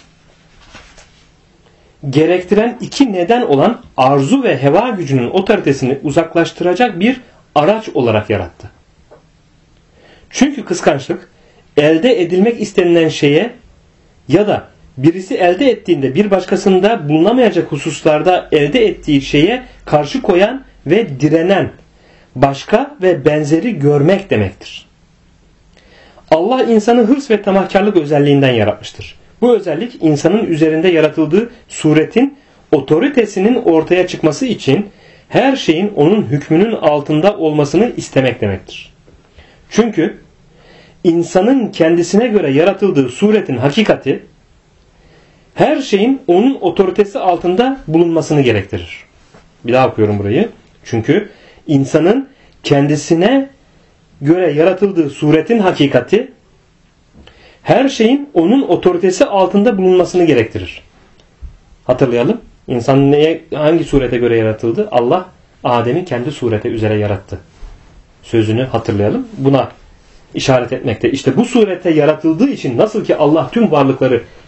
gerektiren iki neden olan arzu ve heva gücünün otoritesini uzaklaştıracak bir araç olarak yarattı. Çünkü kıskançlık elde edilmek istenilen şeye ya da birisi elde ettiğinde bir başkasında bulunamayacak hususlarda elde ettiği şeye karşı koyan ve direnen, başka ve benzeri görmek demektir. Allah insanı hırs ve tamahkarlık özelliğinden yaratmıştır. Bu özellik insanın üzerinde yaratıldığı suretin otoritesinin ortaya çıkması için her şeyin onun hükmünün altında olmasını istemek demektir. Çünkü insanın kendisine göre yaratıldığı suretin hakikati her şeyin onun otoritesi altında bulunmasını gerektirir. Bir daha okuyorum burayı. Çünkü insanın kendisine göre yaratıldığı suretin hakikati her şeyin onun otoritesi altında bulunmasını gerektirir. Hatırlayalım. İnsan hangi surete göre yaratıldı? Allah Adem'i kendi sureti üzere yarattı. Sözünü hatırlayalım. Buna işaret etmekte. İşte bu surete yaratıldığı için nasıl ki Allah tüm varlıkları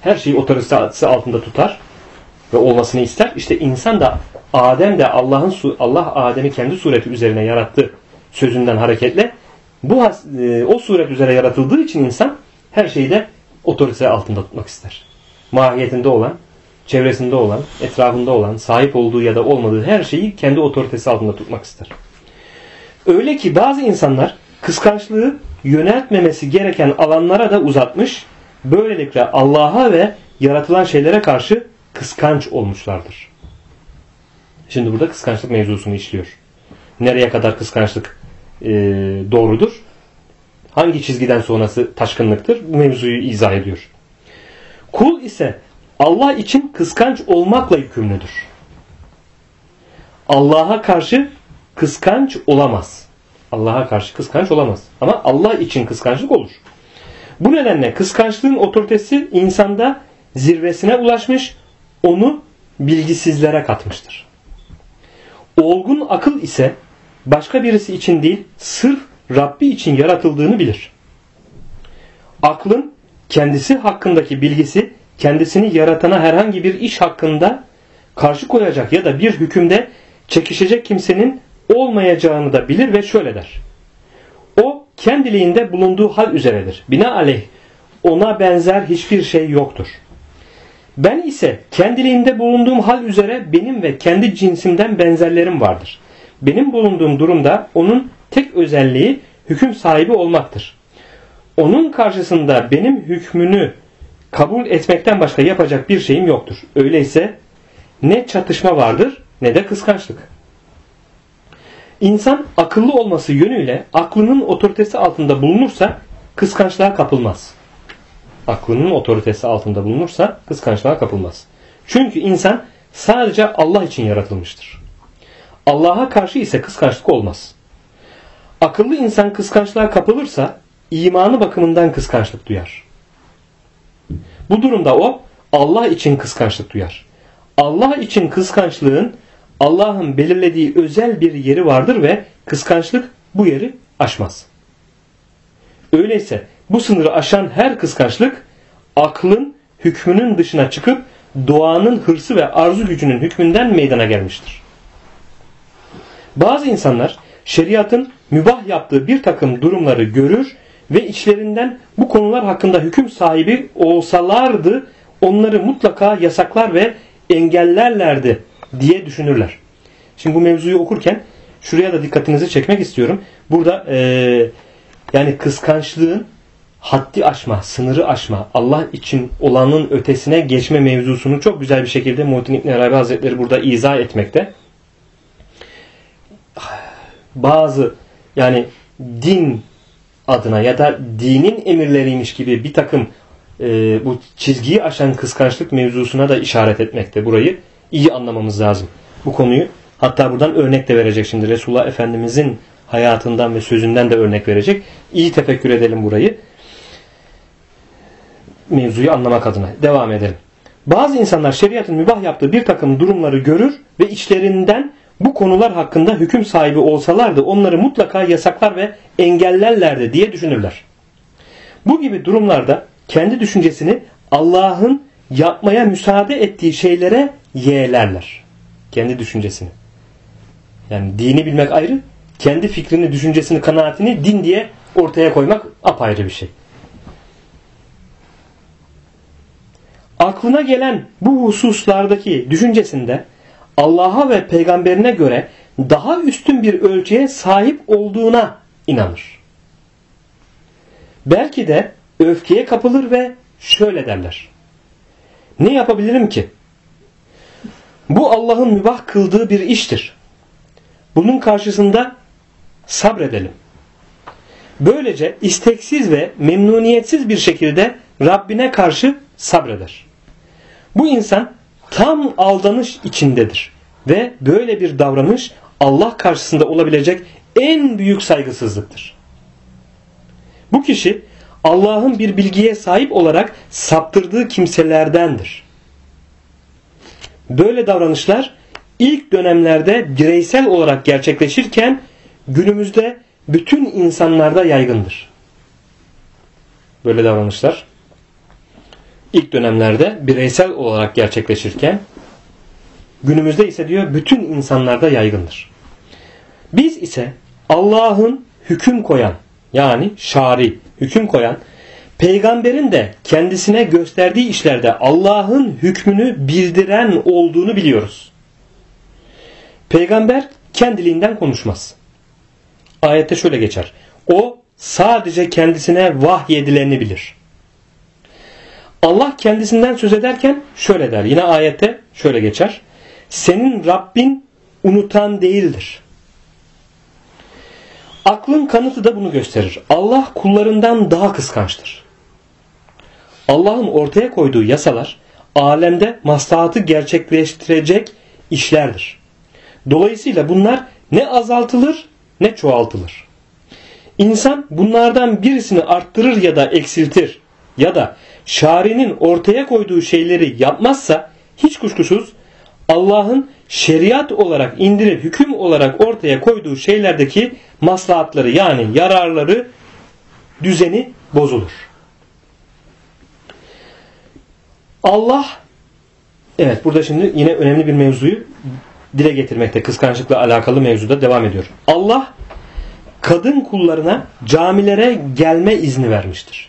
her şeyi otoritesi altında tutar ve olmasını ister. İşte insan da, Adem de Allah Adem'i kendi sureti üzerine yarattı sözünden hareketle o suret üzere yaratıldığı için insan her şeyi de otoritesi altında tutmak ister. Mahiyetinde olan, çevresinde olan, etrafında olan, sahip olduğu ya da olmadığı her şeyi kendi otoritesi altında tutmak ister. Öyle ki bazı insanlar kıskançlığı yöneltmemesi gereken alanlara da uzatmış, böylelikle Allah'a ve yaratılan şeylere karşı kıskanç olmuşlardır. Şimdi burada kıskançlık mevzusunu işliyor. Nereye kadar kıskançlık doğrudur? Hangi çizgiden sonrası taşkınlıktır? Bu mevzuyu izah ediyor. Kul ise Allah için kıskanç olmakla yükümlüdür. Allah'a karşı kıskanç olamaz. Allah'a karşı kıskanç olamaz. Ama Allah için kıskançlık olur. Bu nedenle kıskançlığın otoritesi insanda zirvesine ulaşmış, onu bilgisizlere katmıştır. Olgun akıl ise başka birisi için değil, sırf Rabbi için yaratıldığını bilir. Aklın kendisi hakkındaki bilgisi, kendisini yaratana herhangi bir iş hakkında karşı koyacak ya da bir hükümde çekişecek kimsenin olmayacağını da bilir ve şöyle der. O kendiliğinde bulunduğu hal üzeredir. Binaenaleyh ona benzer hiçbir şey yoktur. Ben ise kendiliğinde bulunduğum hal üzere benim ve kendi cinsimden benzerlerim vardır. Benim bulunduğum durumda onun tek özelliği hüküm sahibi olmaktır. Onun karşısında benim hükmünü kabul etmekten başka yapacak bir şeyim yoktur. Öyleyse ne çatışma vardır ne de kıskançlık. İnsan akıllı olması yönüyle aklının otoritesi altında bulunursa kıskançlığa kapılmaz. Aklının otoritesi altında bulunursa kıskançlığa kapılmaz. Çünkü insan sadece Allah için yaratılmıştır. Allah'a karşı ise kıskançlık olmaz. Akıllı insan kıskançlığa kapılırsa imanı bakımından kıskançlık duyar. Bu durumda o Allah için kıskançlık duyar. Allah için kıskançlığın Allah'ın belirlediği özel bir yeri vardır ve kıskançlık bu yeri aşmaz. Öyleyse bu sınırı aşan her kıskançlık aklın hükmünün dışına çıkıp doğanın hırsı ve arzu gücünün hükmünden meydana gelmiştir. Bazı insanlar şeriatın mübah yaptığı bir takım durumları görür ve içlerinden bu konular hakkında hüküm sahibi olsalardı onları mutlaka yasaklar ve engellerlerdi diye düşünürler. Şimdi bu mevzuyu okurken şuraya da dikkatinizi çekmek istiyorum. Burada yani kıskançlığın haddi aşma, sınırı aşma, Allah için olanın ötesine geçme mevzusunu çok güzel bir şekilde Muhittin İbn Arabi Hazretleri burada izah etmekte. Bazı yani din adına ya da dinin emirleriymiş gibi bir takım bu çizgiyi aşan kıskançlık mevzusuna da işaret etmekte. Burayı iyi anlamamız lazım. Bu konuyu hatta buradan örnek de verecek şimdi. Resulullah Efendimizin hayatından ve sözünden de örnek verecek. İyi tefekkür edelim burayı. Mevzuyu anlamak adına. Devam edelim. Bazı insanlar şeriatın mübah yaptığı bir takım durumları görür ve içlerinden bu konular hakkında hüküm sahibi olsalardı onları mutlaka yasaklar ve engellerlerdi diye düşünürler. Bu gibi durumlarda kendi düşüncesini Allah'ın yapmaya müsaade ettiği şeylere yeğlerler. Kendi düşüncesini. Yani dini bilmek ayrı, kendi fikrini, düşüncesini, kanaatini din diye ortaya koymak apayrı bir şey. Aklına gelen bu hususlardaki düşüncesinde Allah'a ve peygamberine göre daha üstün bir ölçüye sahip olduğuna inanır. Belki de öfkeye kapılır ve şöyle derler. Ne yapabilirim ki? Bu Allah'ın mübah kıldığı bir iştir. Bunun karşısında sabredelim. Böylece isteksiz ve memnuniyetsiz bir şekilde Rabbine karşı sabreder. Bu insan tam aldanış içindedir ve böyle bir davranış Allah karşısında olabilecek en büyük saygısızlıktır. Bu kişi Allah'ın bir bilgiye sahip olarak saptırdığı kimselerdendir. Böyle davranışlar ilk dönemlerde bireysel olarak gerçekleşirken günümüzde bütün insanlarda yaygındır. Böyle davranışlar ilk dönemlerde bireysel olarak gerçekleşirken günümüzde ise diyor bütün insanlarda yaygındır. Biz ise Allah'ın hüküm koyan, yani şari, hüküm koyan, peygamberin de kendisine gösterdiği işlerde Allah'ın hükmünü bildiren olduğunu biliyoruz. Peygamber kendiliğinden konuşmaz. Ayette şöyle geçer: o sadece kendisine vahyedileni bilir. Allah kendisinden söz ederken şöyle der. Yine ayette şöyle geçer: senin Rabbin unutan değildir. Aklın kanıtı da bunu gösterir. Allah kullarından daha kıskançtır. Allah'ın ortaya koyduğu yasalar alemde maslahatı gerçekleştirecek işlerdir. Dolayısıyla bunlar ne azaltılır ne çoğaltılır. İnsan bunlardan birisini arttırır ya da eksiltir ya da şari'nin ortaya koyduğu şeyleri yapmazsa hiç kuşkusuz Allah'ın şeriat olarak indirip hüküm olarak ortaya koyduğu şeylerdeki maslahatları, yani yararları, düzeni bozulur. Allah, evet, burada şimdi yine önemli bir mevzuyu dile getirmekte, kıskançlıkla alakalı mevzuda devam ediyor. Allah kadın kullarına camilere gelme izni vermiştir.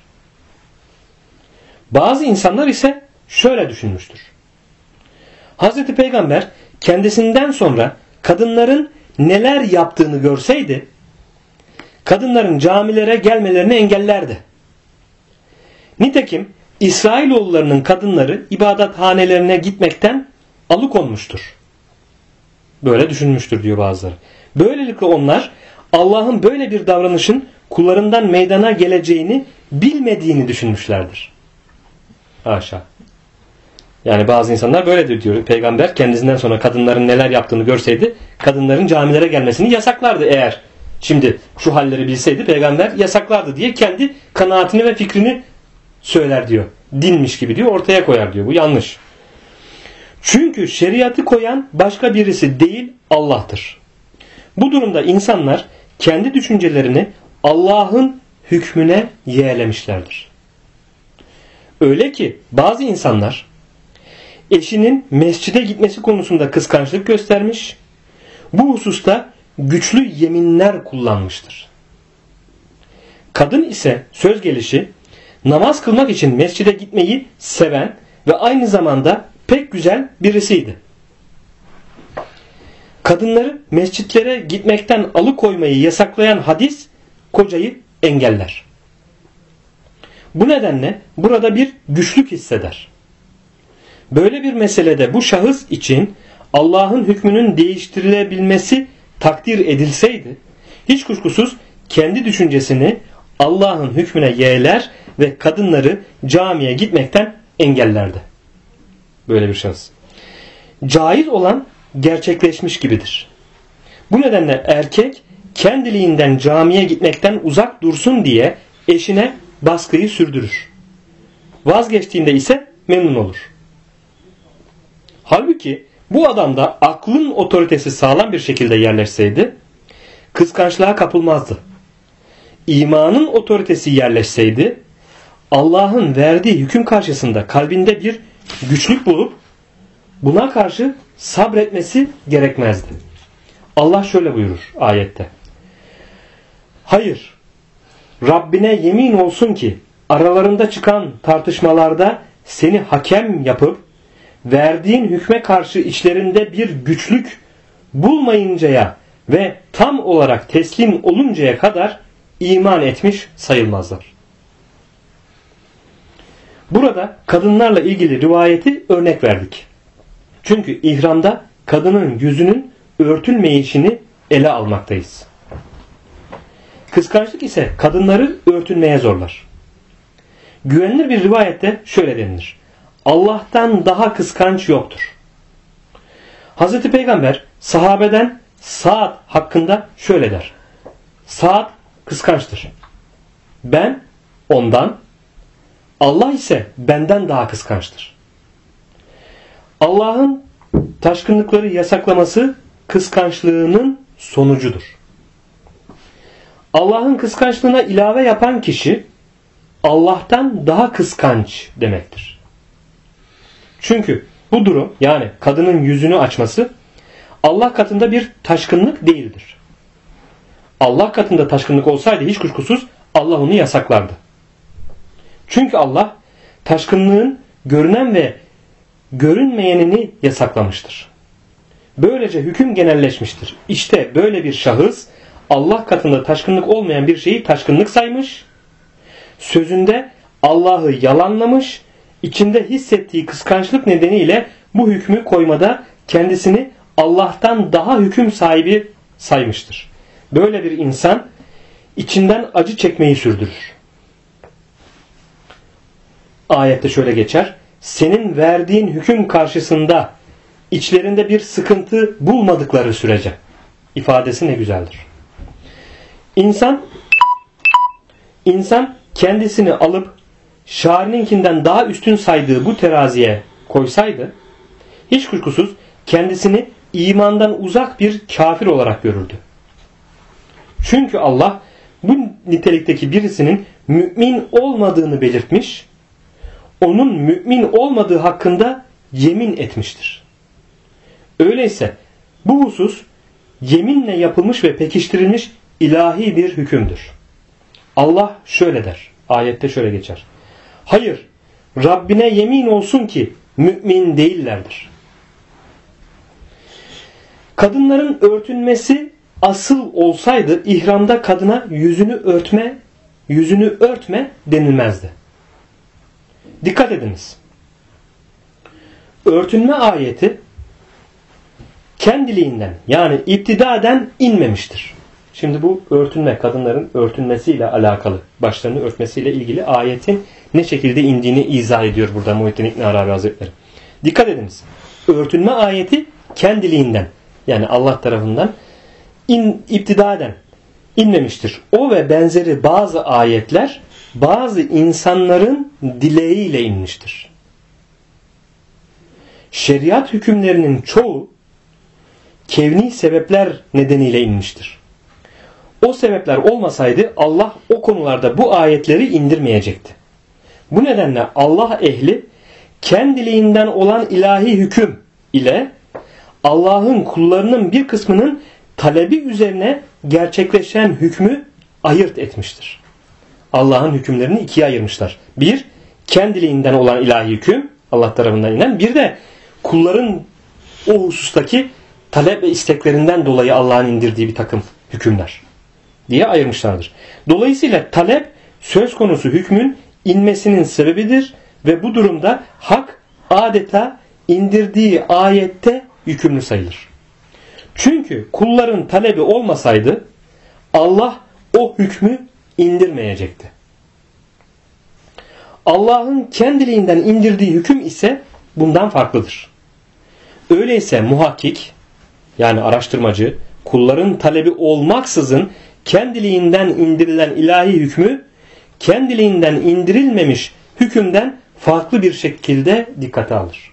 Bazı insanlar ise şöyle düşünmüştür: Hazreti Peygamber kendisinden sonra kadınların neler yaptığını görseydi kadınların camilere gelmelerini engellerdi. Nitekim İsrailoğullarının kadınları ibadethanelerine gitmekten alıkonmuştur. Böyle düşünmüştür diyor bazıları. Böylelikle onlar Allah'ın böyle bir davranışın kullarından meydana geleceğini bilmediğini düşünmüşlerdir. Haşa. Yani bazı insanlar böyle diyor. Peygamber kendisinden sonra kadınların neler yaptığını görseydi kadınların camilere gelmesini yasaklardı eğer. Şimdi şu halleri bilseydi peygamber yasaklardı diye kendi kanaatini ve fikrini söyler diyor. Dinmiş gibi diyor, ortaya koyar diyor. Bu yanlış. Çünkü şeriatı koyan başka birisi değil, Allah'tır. Bu durumda insanlar kendi düşüncelerini Allah'ın hükmüne yeğlemişlerdir. Öyle ki bazı insanlar eşinin mescide gitmesi konusunda kıskançlık göstermiş, bu hususta güçlü yeminler kullanmıştır. Kadın ise söz gelişi namaz kılmak için mescide gitmeyi seven ve aynı zamanda pek güzel birisiydi. Kadınları mescitlere gitmekten alıkoymayı yasaklayan hadis kocayı engeller. Bu nedenle burada bir güçlük hisseder. Böyle bir meselede bu şahıs için Allah'ın hükmünün değiştirilebilmesi takdir edilseydi, hiç kuşkusuz kendi düşüncesini Allah'ın hükmüne yeğler ve kadınları camiye gitmekten engellerdi. Böyle bir şahıs. Caiz olan gerçekleşmiş gibidir. Bu nedenle erkek kendiliğinden camiye gitmekten uzak dursun diye eşine baskıyı sürdürür. Vazgeçtiğinde ise memnun olur. Halbuki bu adamda aklın otoritesi sağlam bir şekilde yerleşseydi kıskançlığa kapılmazdı. İmanın otoritesi yerleşseydi Allah'ın verdiği hüküm karşısında kalbinde bir güçlük bulup buna karşı sabretmesi gerekmezdi. Allah şöyle buyurur ayette: hayır, Rabbine yemin olsun ki aralarında çıkan tartışmalarda seni hakem yapıp verdiğin hükme karşı içlerinde bir güçlük bulmayıncaya ve tam olarak teslim oluncaya kadar iman etmiş sayılmazlar. Burada kadınlarla ilgili rivayeti örnek verdik. Çünkü ihramda kadının yüzünün örtülmeyişini ele almaktayız. Kıskançlık ise kadınları örtünmeye zorlar. Güvenilir bir rivayette şöyle denilir: Allah'tan daha kıskanç yoktur. Hazreti Peygamber sahabeden Sa'd hakkında şöyle der: Sa'd kıskançtır. Ben ondan, Allah ise benden daha kıskançtır. Allah'ın taşkınlıkları yasaklaması kıskançlığının sonucudur. Allah'ın kıskançlığına ilave yapan kişi Allah'tan daha kıskanç demektir. Çünkü bu durum, yani kadının yüzünü açması, Allah katında bir taşkınlık değildir. Allah katında taşkınlık olsaydı hiç kuşkusuz Allah onu yasaklardı. Çünkü Allah taşkınlığın görünen ve görünmeyenini yasaklamıştır. Böylece hüküm genelleşmiştir. İşte böyle bir şahıs Allah katında taşkınlık olmayan bir şeyi taşkınlık saymış, sözünde Allah'ı yalanlamış, içinde hissettiği kıskançlık nedeniyle bu hükmü koymada kendisini Allah'tan daha hüküm sahibi saymıştır. Böyle bir insan içinden acı çekmeyi sürdürür. Ayette şöyle geçer: senin verdiğin hüküm karşısında içlerinde bir sıkıntı bulmadıkları sürece. İfadesi ne güzeldir. İnsan kendisini alıp şarininkinden daha üstün saydığı bu teraziye koysaydı, hiç kuşkusuz kendisini imandan uzak bir kafir olarak görürdü. Çünkü Allah bu nitelikteki birisinin mümin olmadığını belirtmiş, onun mümin olmadığı hakkında yemin etmiştir. Öyleyse bu husus yeminle yapılmış ve pekiştirilmiş ilahi bir hükümdür. Allah şöyle der, ayette şöyle geçer: hayır, Rabbine yemin olsun ki mümin değillerdir. Kadınların örtünmesi asıl olsaydı ihramda kadına yüzünü örtme denilmezdi. Dikkat ediniz. Örtünme ayeti kendiliğinden, yani iptidaden inmemiştir. Şimdi bu örtünme, kadınların örtünmesiyle alakalı, başlarını örtmesiyle ilgili ayetin ne şekilde indiğini izah ediyor burada Muhittin İbn Arabi Hazretleri. Dikkat ediniz. Örtünme ayeti kendiliğinden, yani Allah tarafından iptidaden inmemiştir. O ve benzeri bazı ayetler bazı insanların dileğiyle inmiştir. Şeriat hükümlerinin çoğu kevni sebepler nedeniyle inmiştir. O sebepler olmasaydı Allah o konularda bu ayetleri indirmeyecekti. Bu nedenle Allah ehli kendiliğinden olan ilahi hüküm ile Allah'ın kullarının bir kısmının talebi üzerine gerçekleşen hükmü ayırt etmiştir. Allah'ın hükümlerini ikiye ayırmışlar. Bir, kendiliğinden olan ilahi hüküm, Allah tarafından inen. Bir de kulların o husustaki talep ve isteklerinden dolayı Allah'ın indirdiği bir takım hükümler diye ayırmışlardır. Dolayısıyla talep söz konusu hükmün inmesinin sebebidir ve bu durumda hak adeta indirdiği ayette yükümlü sayılır. Çünkü kulların talebi olmasaydı Allah o hükmü indirmeyecekti. Allah'ın kendiliğinden indirdiği hüküm ise bundan farklıdır. Öyleyse muhakkik, yani araştırmacı, kulların talebi olmaksızın kendiliğinden indirilen ilahi hükmü kendiliğinden indirilmemiş hükümden farklı bir şekilde dikkate alır.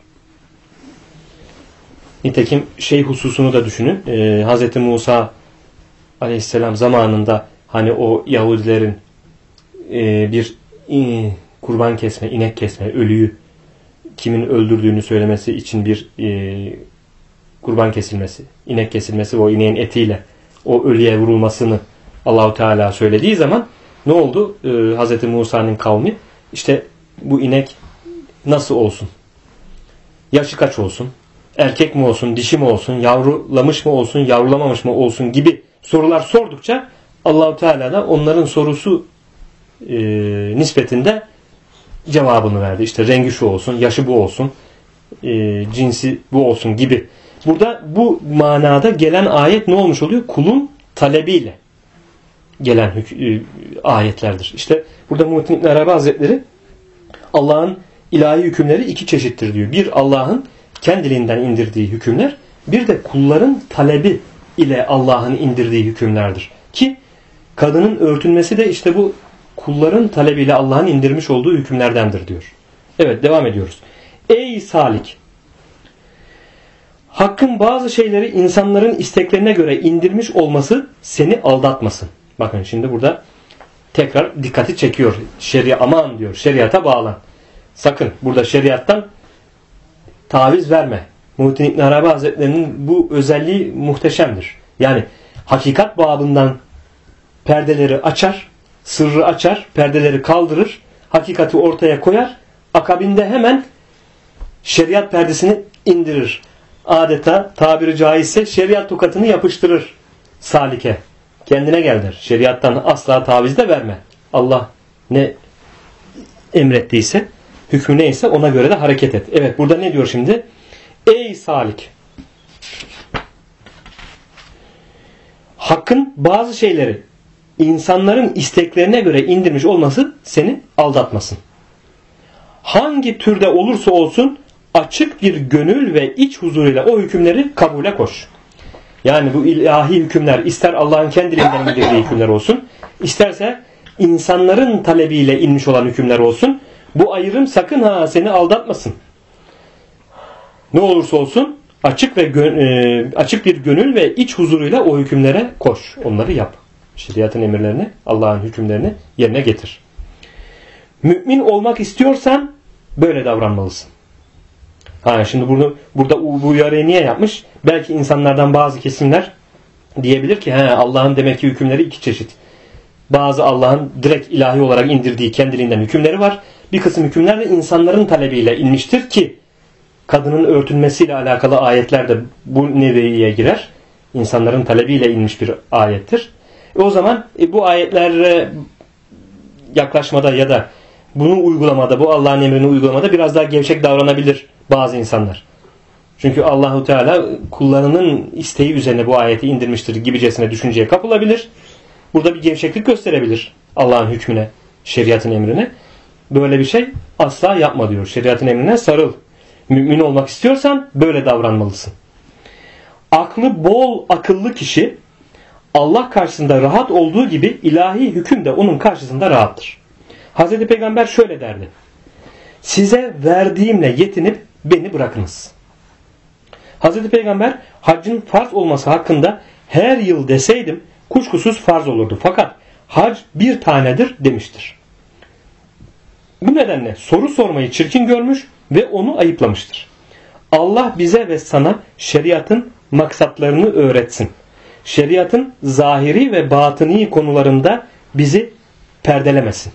Nitekim hususunu da düşünün. Hz. Musa aleyhisselam zamanında hani o Yahudilerin bir kurban kesme, inek kesme, ölüyü kimin öldürdüğünü söylemesi için bir kurban kesilmesi, inek kesilmesi ve o ineğin etiyle o ölüye vurulmasını Allahu Teala söylediği zaman ne oldu? Hz. Musa'nın kavmi işte bu inek nasıl olsun? Yaşı kaç olsun? Erkek mi olsun, dişi mi olsun, yavrulamış mı olsun, yavrulamamış mı olsun gibi sorular sordukça Allahu Teala da onların sorusu nispetinde cevabını verdi. İşte rengi şu olsun, yaşı bu olsun, cinsi bu olsun gibi. Burada bu manada gelen ayet ne olmuş oluyor? Kulun talebiyle gelen ayetlerdir. İşte burada Muhittin İbn Arabi Hazretleri Allah'ın ilahi hükümleri iki çeşittir diyor. Bir, Allah'ın kendiliğinden indirdiği hükümler, bir de kulların talebi ile Allah'ın indirdiği hükümlerdir. Ki kadının örtünmesi de işte bu kulların talebiyle Allah'ın indirmiş olduğu hükümlerdendir diyor. Evet, devam ediyoruz. Ey salik! Hakkın bazı şeyleri insanların isteklerine göre indirmiş olması seni aldatmasın. Bakın şimdi burada tekrar dikkati çekiyor. Aman diyor, şeriata bağlan. Sakın burada şeriattan taviz verme. Muhittin İbn Arabi Hazretleri'nin bu özelliği muhteşemdir. Yani hakikat babından perdeleri açar, sırrı açar, perdeleri kaldırır, hakikati ortaya koyar, akabinde hemen şeriat perdesini indirir. Adeta tabiri caizse şeriat tokatını yapıştırır salike. Kendine gel der. Şeriattan asla taviz de verme. Allah ne emrettiyse, hükmü neyse ona göre de hareket et. Evet, burada ne diyor şimdi? Ey salik! Hakkın bazı şeyleri insanların isteklerine göre indirmiş olması seni aldatmasın. Hangi türde olursa olsun açık bir gönül ve iç huzuruyla o hükümleri kabule koş. Yani bu ilahi hükümler ister Allah'ın kendiliğinden indirdiği hükümler olsun, isterse insanların talebiyle inmiş olan hükümler olsun. Bu ayrım sakın seni aldatmasın. Ne olursa olsun açık bir gönül ve iç huzuruyla o hükümlere koş. Onları yap. Şeriatın emirlerini, Allah'ın hükümlerini yerine getir. Mümin olmak istiyorsan böyle davranmalısın. Şimdi burada bu uyarıyı niye yapmış? Belki insanlardan bazı kesimler diyebilir ki Allah'ın demek ki hükümleri iki çeşit. Bazı Allah'ın direkt ilahi olarak indirdiği kendiliğinden hükümleri var. Bir kısım hükümler de insanların talebiyle inmiştir ki kadının örtünmesiyle alakalı ayetler de bu neviye girer. İnsanların talebiyle inmiş bir ayettir. O zaman bu ayetlere yaklaşmada ya da bunu uygulamada, bu Allah'ın emrini uygulamada biraz daha gevşek davranabilir bazı insanlar. Çünkü Allahu Teala kullarının isteği üzerine bu ayeti indirmiştir gibicesine düşünceye kapılabilir. Burada bir gevşeklik gösterebilir Allah'ın hükmüne, şeriatın emrine. Böyle bir şey asla yapma diyor. Şeriatın emrine sarıl. Mümin olmak istiyorsan böyle davranmalısın. Aklı bol akıllı kişi Allah karşısında rahat olduğu gibi ilahi hüküm de onun karşısında rahattır. Hazreti Peygamber şöyle derdi. Size verdiğimle yetinip beni bırakınız. Hazreti Peygamber haccın farz olması hakkında her yıl deseydim kuşkusuz farz olurdu. Fakat hac bir tanedir demiştir. Bu nedenle soru sormayı çirkin görmüş ve onu ayıplamıştır. Allah bize ve sana şeriatın maksatlarını öğretsin. Şeriatın zahiri ve batıni konularında bizi perdelemesin.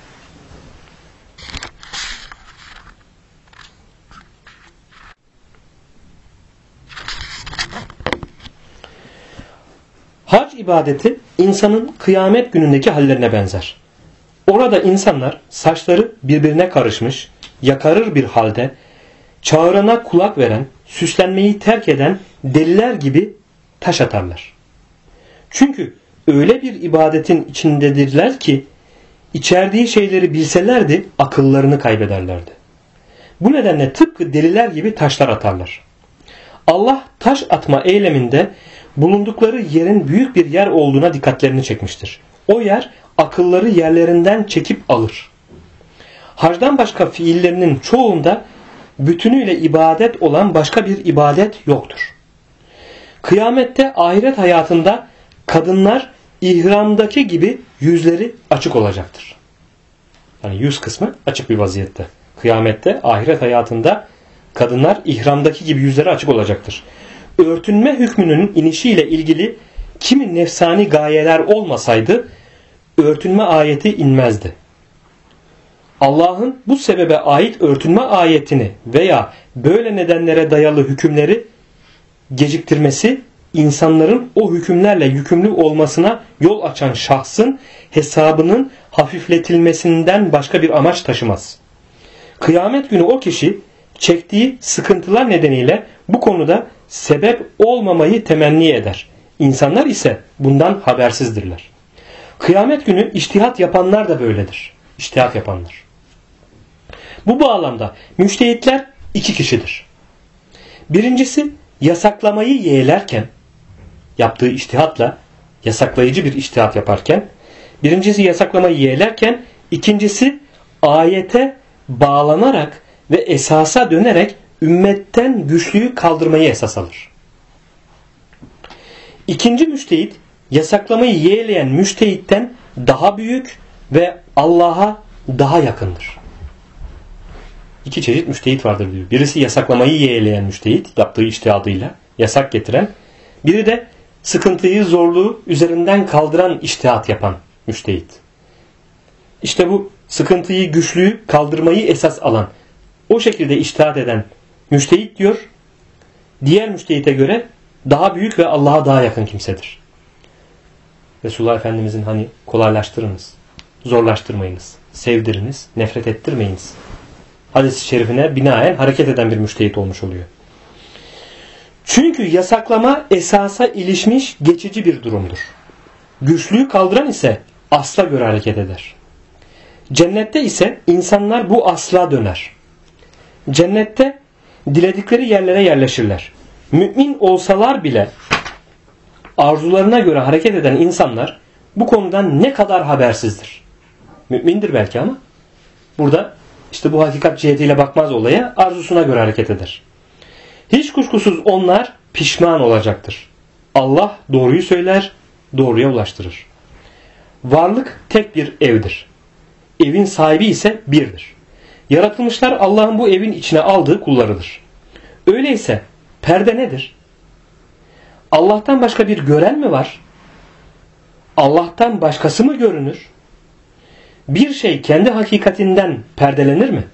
Hac ibadeti insanın kıyamet günündeki hallerine benzer. Orada insanlar saçları birbirine karışmış, yakarır bir halde, çağrına kulak veren, süslenmeyi terk eden deliler gibi taş atarlar. Çünkü öyle bir ibadetin içindedirler ki, içerdiği şeyleri bilselerdi akıllarını kaybederlerdi. Bu nedenle tıpkı deliler gibi taşlar atarlar. Allah taş atma eyleminde bulundukları yerin büyük bir yer olduğuna dikkatlerini çekmiştir. O yer akılları yerlerinden çekip alır. Hacdan başka fiillerinin çoğunda bütünüyle ibadet olan başka bir ibadet yoktur. Kıyamette ahiret hayatında kadınlar ihramdaki gibi yüzleri açık olacaktır. Yani yüz kısmı açık bir vaziyette. Kıyamette ahiret hayatında kadınlar ihramdaki gibi yüzleri açık olacaktır. Örtünme hükmünün inişiyle ilgili kimi nefsani gayeler olmasaydı örtünme ayeti inmezdi. Allah'ın bu sebebe ait örtünme ayetini veya böyle nedenlere dayalı hükümleri geciktirmesi insanların o hükümlerle yükümlü olmasına yol açan şahsın hesabının hafifletilmesinden başka bir amaç taşımaz. Kıyamet günü o kişi çektiği sıkıntılar nedeniyle bu konuda sebep olmamayı temenni eder. İnsanlar ise bundan habersizdirler. Kıyamet günü içtihat yapanlar da böyledir. İçtihat yapanlar. Bu bağlamda müçtehitler iki kişidir. Birincisi yasaklamayı yeğlerken, yaptığı içtihatla yasaklayıcı bir içtihat yaparken, birincisi yasaklamayı yeğlerken, ikincisi ayete bağlanarak ve esasa dönerek ümmetten güçlüyü kaldırmayı esas alır. İkinci müçtehit yasaklamayı yeğleyen müçtehitten daha büyük ve Allah'a daha yakındır. İki çeşit müştehit vardır diyor. Birisi yasaklamayı yeğleyen müştehit, yaptığı içtihadıyla yasak getiren. Biri de sıkıntıyı, zorluğu üzerinden kaldıran içtihat yapan müştehit. İşte bu sıkıntıyı, güçlüğü kaldırmayı esas alan, o şekilde içtihat eden müştehit diyor, diğer müştehite göre daha büyük ve Allah'a daha yakın kimsedir. Resulullah Efendimizin hani kolaylaştırınız, zorlaştırmayınız, sevdiriniz, nefret ettirmeyiniz hadis-i şerifine binaen hareket eden bir müştehit olmuş oluyor. Çünkü yasaklama esasa ilişmiş geçici bir durumdur. Güçlüğü kaldıran ise asla göre hareket eder. Cennette ise insanlar bu asla döner. Cennette diledikleri yerlere yerleşirler. Mümin olsalar bile arzularına göre hareket eden insanlar bu konudan ne kadar habersizdir. Mümindir belki ama burada işte bu hakikat cihetiyle bakmaz olaya, arzusuna göre hareket eder. Hiç kuşkusuz onlar pişman olacaktır. Allah doğruyu söyler, doğruya ulaştırır. Varlık tek bir evdir. Evin sahibi ise birdir. Yaratılmışlar Allah'ın bu evin içine aldığı kullarıdır. Öyleyse perde nedir? Allah'tan başka bir gören mi var? Allah'tan başkası mı görünür? Bir şey kendi hakikatinden perdelenir mi?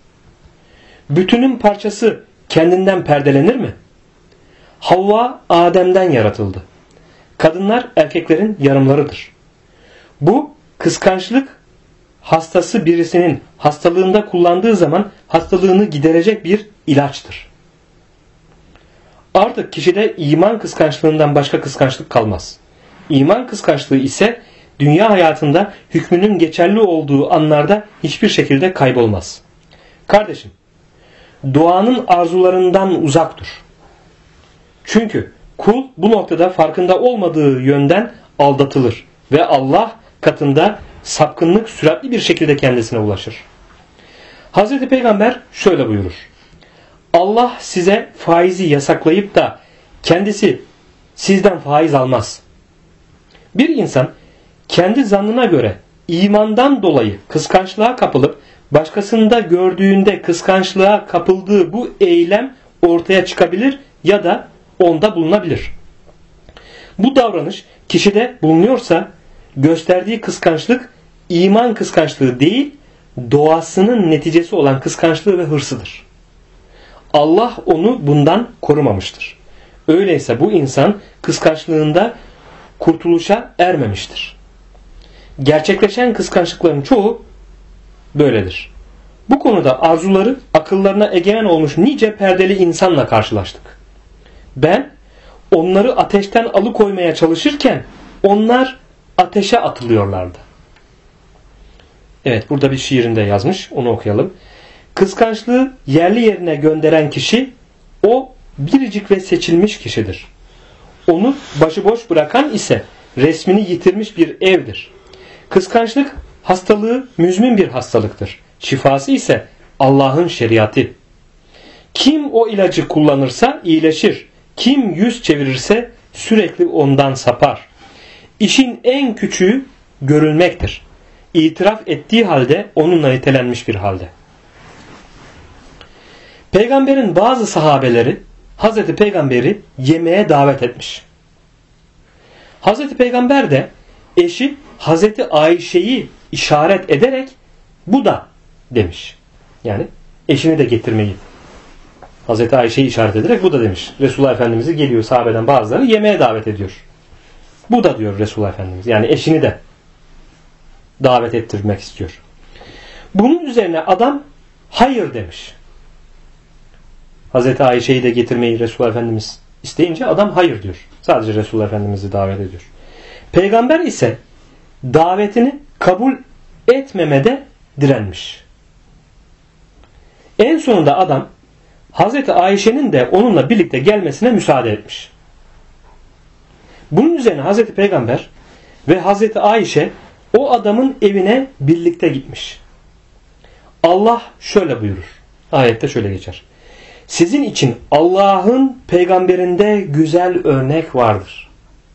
Bütünün parçası kendinden perdelenir mi? Havva Adem'den yaratıldı. Kadınlar erkeklerin yarımlarıdır. Bu kıskançlık hastası birisinin hastalığında kullandığı zaman hastalığını giderecek bir ilaçtır. Artık kişide iman kıskançlığından başka kıskançlık kalmaz. İman kıskançlığı ise dünya hayatında hükmünün geçerli olduğu anlarda hiçbir şekilde kaybolmaz. Kardeşim, duanın arzularından uzak dur. Çünkü kul bu noktada farkında olmadığı yönden aldatılır ve Allah katında sapkınlık süratli bir şekilde kendisine ulaşır. Hazreti Peygamber şöyle buyurur. Allah size faizi yasaklayıp da kendisi sizden faiz almaz. Bir insan kendi zannına göre imandan dolayı kıskançlığa kapılıp başkasında gördüğünde kıskançlığa kapıldığı bu eylem ortaya çıkabilir ya da onda bulunabilir. Bu davranış kişide bulunuyorsa gösterdiği kıskançlık iman kıskançlığı değil, doğasının neticesi olan kıskançlığı ve hırsıdır. Allah onu bundan korumamıştır. Öyleyse bu insan kıskançlığında kurtuluşa ermemiştir. Gerçekleşen kıskançlıkların çoğu böyledir. Bu konuda arzuları akıllarına egemen olmuş nice perdeli insanla karşılaştık. Ben onları ateşten alıkoymaya çalışırken onlar ateşe atılıyorlardı. Evet, burada bir şiirinde yazmış. Onu okuyalım. Kıskançlığı yerli yerine gönderen kişi o biricik ve seçilmiş kişidir. Onu başıboş bırakan ise resmini yitirmiş bir evdir. Kıskançlık hastalığı müzmin bir hastalıktır. Şifası ise Allah'ın şeriatı. Kim o ilacı kullanırsa iyileşir. Kim yüz çevirirse sürekli ondan sapar. İşin en küçüğü görülmektir. İtiraf ettiği halde onunla nitelenmiş bir halde. Peygamberin bazı sahabeleri Hazreti Peygamber'i yemeğe davet etmiş. Hazreti Peygamber de eşi Hazreti Ayşe'yi işaret ederek bu da demiş. Yani eşini de getirmeyi Hazreti Ayşe'yi işaret ederek bu da demiş. Resulullah Efendimiz'i geliyor sahabeden bazıları yemeğe davet ediyor. Bu da diyor Resulullah Efendimiz. Yani eşini de davet ettirmek istiyor. Bunun üzerine adam hayır demiş. Hazreti Ayşe'yi de getirmeyi Resulullah Efendimiz isteyince adam hayır diyor. Sadece Resulullah Efendimiz'i davet ediyor. Peygamber ise davetini kabul etmemede direnmiş. En sonunda adam Hazreti Ayşe'nin de onunla birlikte gelmesine müsaade etmiş. Bunun üzerine Hazreti Peygamber ve Hazreti Ayşe o adamın evine birlikte gitmiş. Allah şöyle buyurur. Ayette şöyle geçer. Sizin için Allah'ın peygamberinde güzel örnek vardır.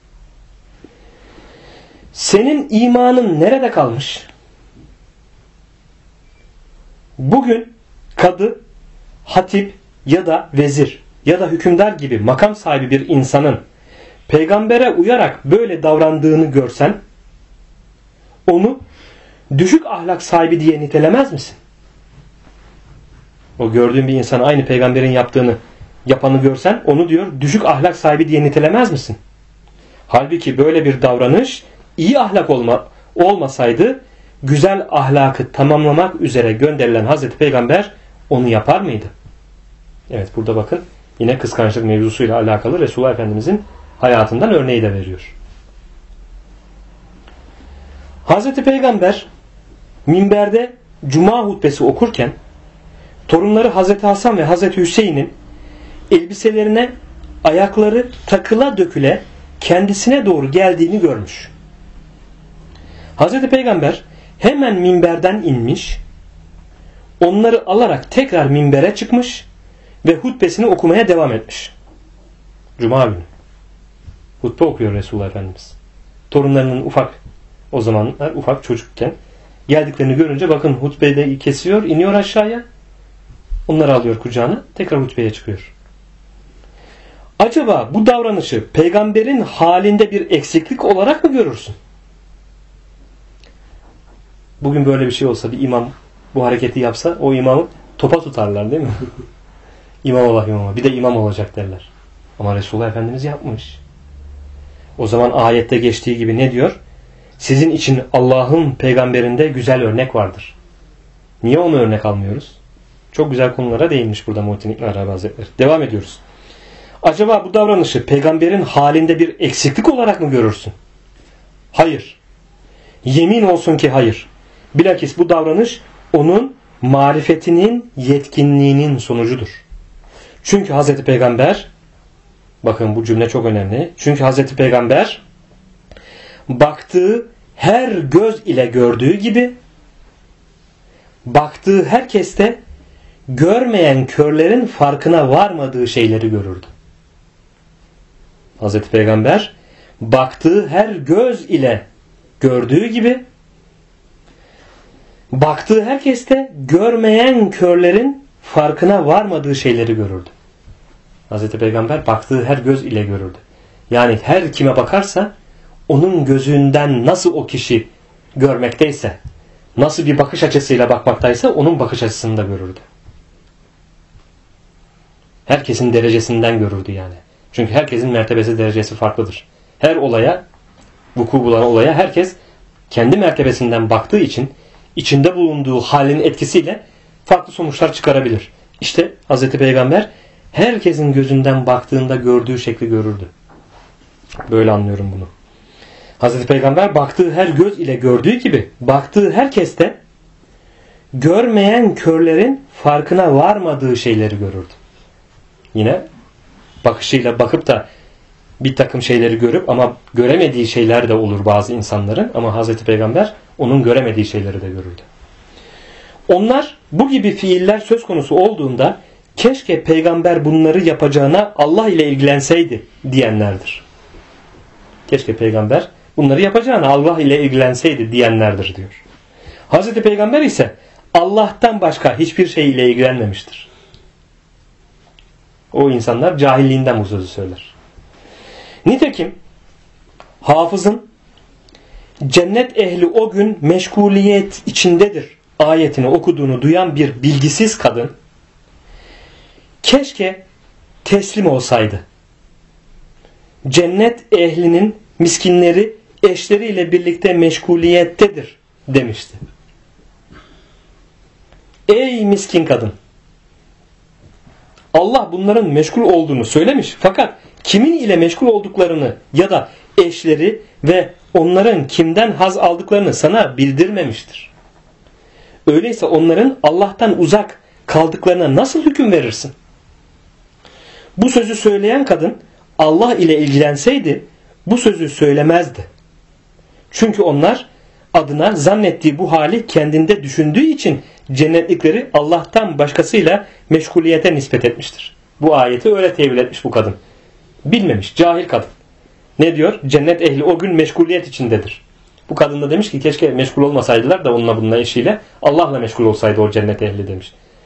Senin imanın nerede kalmış? Bugün kadı, hatip ya da vezir ya da hükümdar gibi makam sahibi bir insanın peygambere uyarak böyle davrandığını görsen onu düşük ahlak sahibi diye nitelemez misin? O gördüğün bir insan aynı peygamberin yapanı görsen onu diyor düşük ahlak sahibi diye nitelemez misin? Halbuki böyle bir davranış iyi ahlak olmasaydı güzel ahlakı tamamlamak üzere gönderilen Hazreti Peygamber onu yapar mıydı? Evet, burada bakın yine kıskançlık mevzusuyla alakalı Resulullah Efendimizin hayatından örneği de veriyor. Hazreti Peygamber minberde cuma hutbesi okurken torunları Hazreti Hasan ve Hazreti Hüseyin'in elbiselerine ayakları takıla döküle kendisine doğru geldiğini görmüş. Hazreti Peygamber hemen minberden inmiş, onları alarak tekrar minbere çıkmış ve hutbesini okumaya devam etmiş. Cuma günü. Hutbe okuyor Resulullah Efendimiz. Torunlarının o zamanlar ufak çocukken geldiklerini görünce bakın hutbeyi kesiyor, iniyor aşağıya. Onları alıyor kucağına, tekrar hutbeye çıkıyor. Acaba bu davranışı peygamberin halinde bir eksiklik olarak mı görürsün? Bugün böyle bir şey olsa bir imam bu hareketi yapsa o imamı topa tutarlar değil mi? İmam Allah imama. Bir de imam olacak derler. Ama Resulullah Efendimiz yapmış. O zaman ayette geçtiği gibi ne diyor? Sizin için Allah'ın peygamberinde güzel örnek vardır. Niye onu örnek almıyoruz? Çok güzel konulara değinmiş burada Muhittin İbn Arabi Hazretleri. Devam ediyoruz. Acaba bu davranışı peygamberin halinde bir eksiklik olarak mı görürsün? Hayır. Yemin olsun ki hayır. Bilakis bu davranış onun marifetinin, yetkinliğinin sonucudur. Çünkü Hazreti Peygamber, bakın bu cümle çok önemli. Çünkü Hazreti Peygamber baktığı her göz ile gördüğü gibi baktığı herkeste görmeyen körlerin farkına varmadığı şeyleri görürdü. Hazreti Peygamber baktığı her göz ile gördüğü gibi baktığı herkeste görmeyen körlerin farkına varmadığı şeyleri görürdü. Hazreti Peygamber baktığı her göz ile görürdü. Yani her kime bakarsa onun gözünden nasıl o kişi görmekteyse, nasıl bir bakış açısıyla bakmaktaysa onun bakış açısını da görürdü. Herkesin derecesinden görürdü yani. Çünkü herkesin mertebesi, derecesi farklıdır. Her olaya, vuku bulan olaya herkes kendi mertebesinden baktığı için içinde bulunduğu halin etkisiyle farklı sonuçlar çıkarabilir. İşte Hazreti Peygamber herkesin gözünden baktığında gördüğü şekli görürdü. Böyle anlıyorum bunu. Hazreti Peygamber baktığı her göz ile gördüğü gibi baktığı herkeste görmeyen körlerin farkına varmadığı şeyleri görürdü. Yine bakışıyla bakıp da bir takım şeyleri görüp ama göremediği şeyler de olur bazı insanların, ama Hazreti Peygamber onun göremediği şeyleri de görürdü. Onlar bu gibi fiiller söz konusu olduğunda keşke peygamber bunları yapacağına Allah ile ilgilenseydi diyenlerdir. Keşke peygamber bunları yapacağına Allah ile ilgilenseydi diyenlerdir diyor. Hazreti Peygamber ise Allah'tan başka hiçbir şey ile ilgilenmemiştir. O insanlar cahilliğinden bu sözü söyler. Nitekim hafızın cennet ehli o gün meşguliyet içindedir ayetini okuduğunu duyan bir bilgisiz kadın keşke teslim olsaydı. Cennet ehlinin miskinleri eşleriyle birlikte meşguliyettedir demişti. Ey miskin kadın! Allah bunların meşgul olduğunu söylemiş, fakat kimin ile meşgul olduklarını ya da eşleri ve onların kimden haz aldıklarını sana bildirmemiştir. Öyleyse onların Allah'tan uzak kaldıklarına nasıl hüküm verirsin? Bu sözü söyleyen kadın Allah ile ilgilenseydi bu sözü söylemezdi. Çünkü onlar adına zannettiği bu hali kendinde düşündüğü için cennetlikleri Allah'tan başkasıyla meşguliyete nispet etmiştir. Bu ayeti öyle tevil etmiş bu kadın. Bilmemiş, cahil kadın. Ne diyor? Cennet ehli o gün meşguliyet içindedir. Bu kadın da demiş ki keşke meşgul olmasaydılar da onunla bununla eşiyle Allah'la meşgul olsaydı o cennet ehli demiş.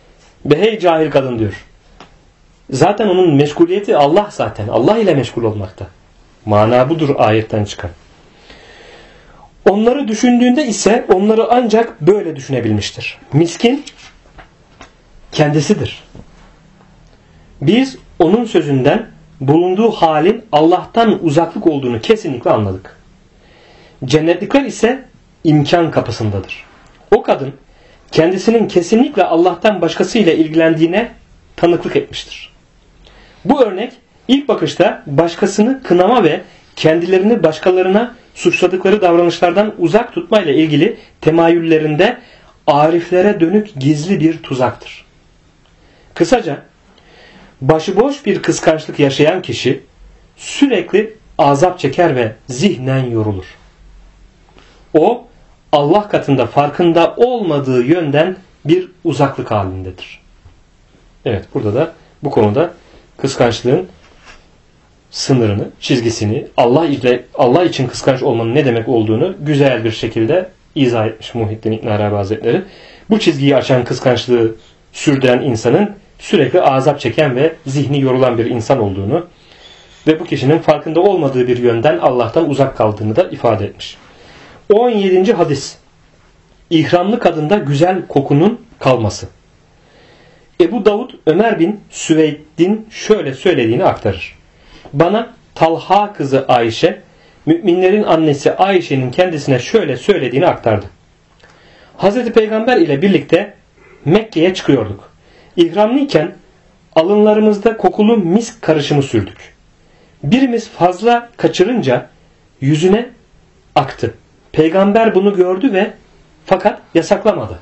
Ve hey cahil kadın diyor. Zaten onun meşguliyeti Allah zaten. Allah ile meşgul olmakta. Mana budur ayetten çıkan. Onları düşündüğünde ise onları ancak böyle düşünebilmiştir. Miskin kendisidir. Biz onun sözünden bulunduğu halin Allah'tan uzaklık olduğunu kesinlikle anladık. Cennetlikler ise imkan kapısındadır. O kadın kendisinin kesinlikle Allah'tan başkasıyla ilgilendiğine tanıklık etmiştir. Bu örnek ilk bakışta başkasını kınama ve kendilerini başkalarına suçladıkları davranışlardan uzak tutmayla ilgili temayüllerinde ariflere dönük gizli bir tuzaktır. Kısaca başıboş bir kıskançlık yaşayan kişi sürekli azap çeker ve zihnen yorulur. O Allah katında farkında olmadığı yönden bir uzaklık halindedir. Evet, burada da bu konuda kıskançlığın sınırını, çizgisini, Allah için kıskanç olmanın ne demek olduğunu güzel bir şekilde izah etmiş Muhyiddin İbn Arabi Hazretleri. Bu çizgiyi aşan kıskançlığı sürdüren insanın sürekli azap çeken ve zihni yorulan bir insan olduğunu ve bu kişinin farkında olmadığı bir yönden Allah'tan uzak kaldığını da ifade etmiş. 17. hadis. İhramlı kadında güzel kokunun kalması. Ebu Davud Ömer bin Süveyd'in şöyle söylediğini aktarır. Bana Talha kızı Ayşe, müminlerin annesi Ayşe'nin kendisine şöyle söylediğini aktardı. Hazreti Peygamber ile birlikte Mekke'ye çıkıyorduk. İhramlıyken alınlarımızda kokulu misk karışımı sürdük. Birimiz fazla kaçırınca yüzüne aktı. Peygamber bunu gördü ve fakat yasaklamadı.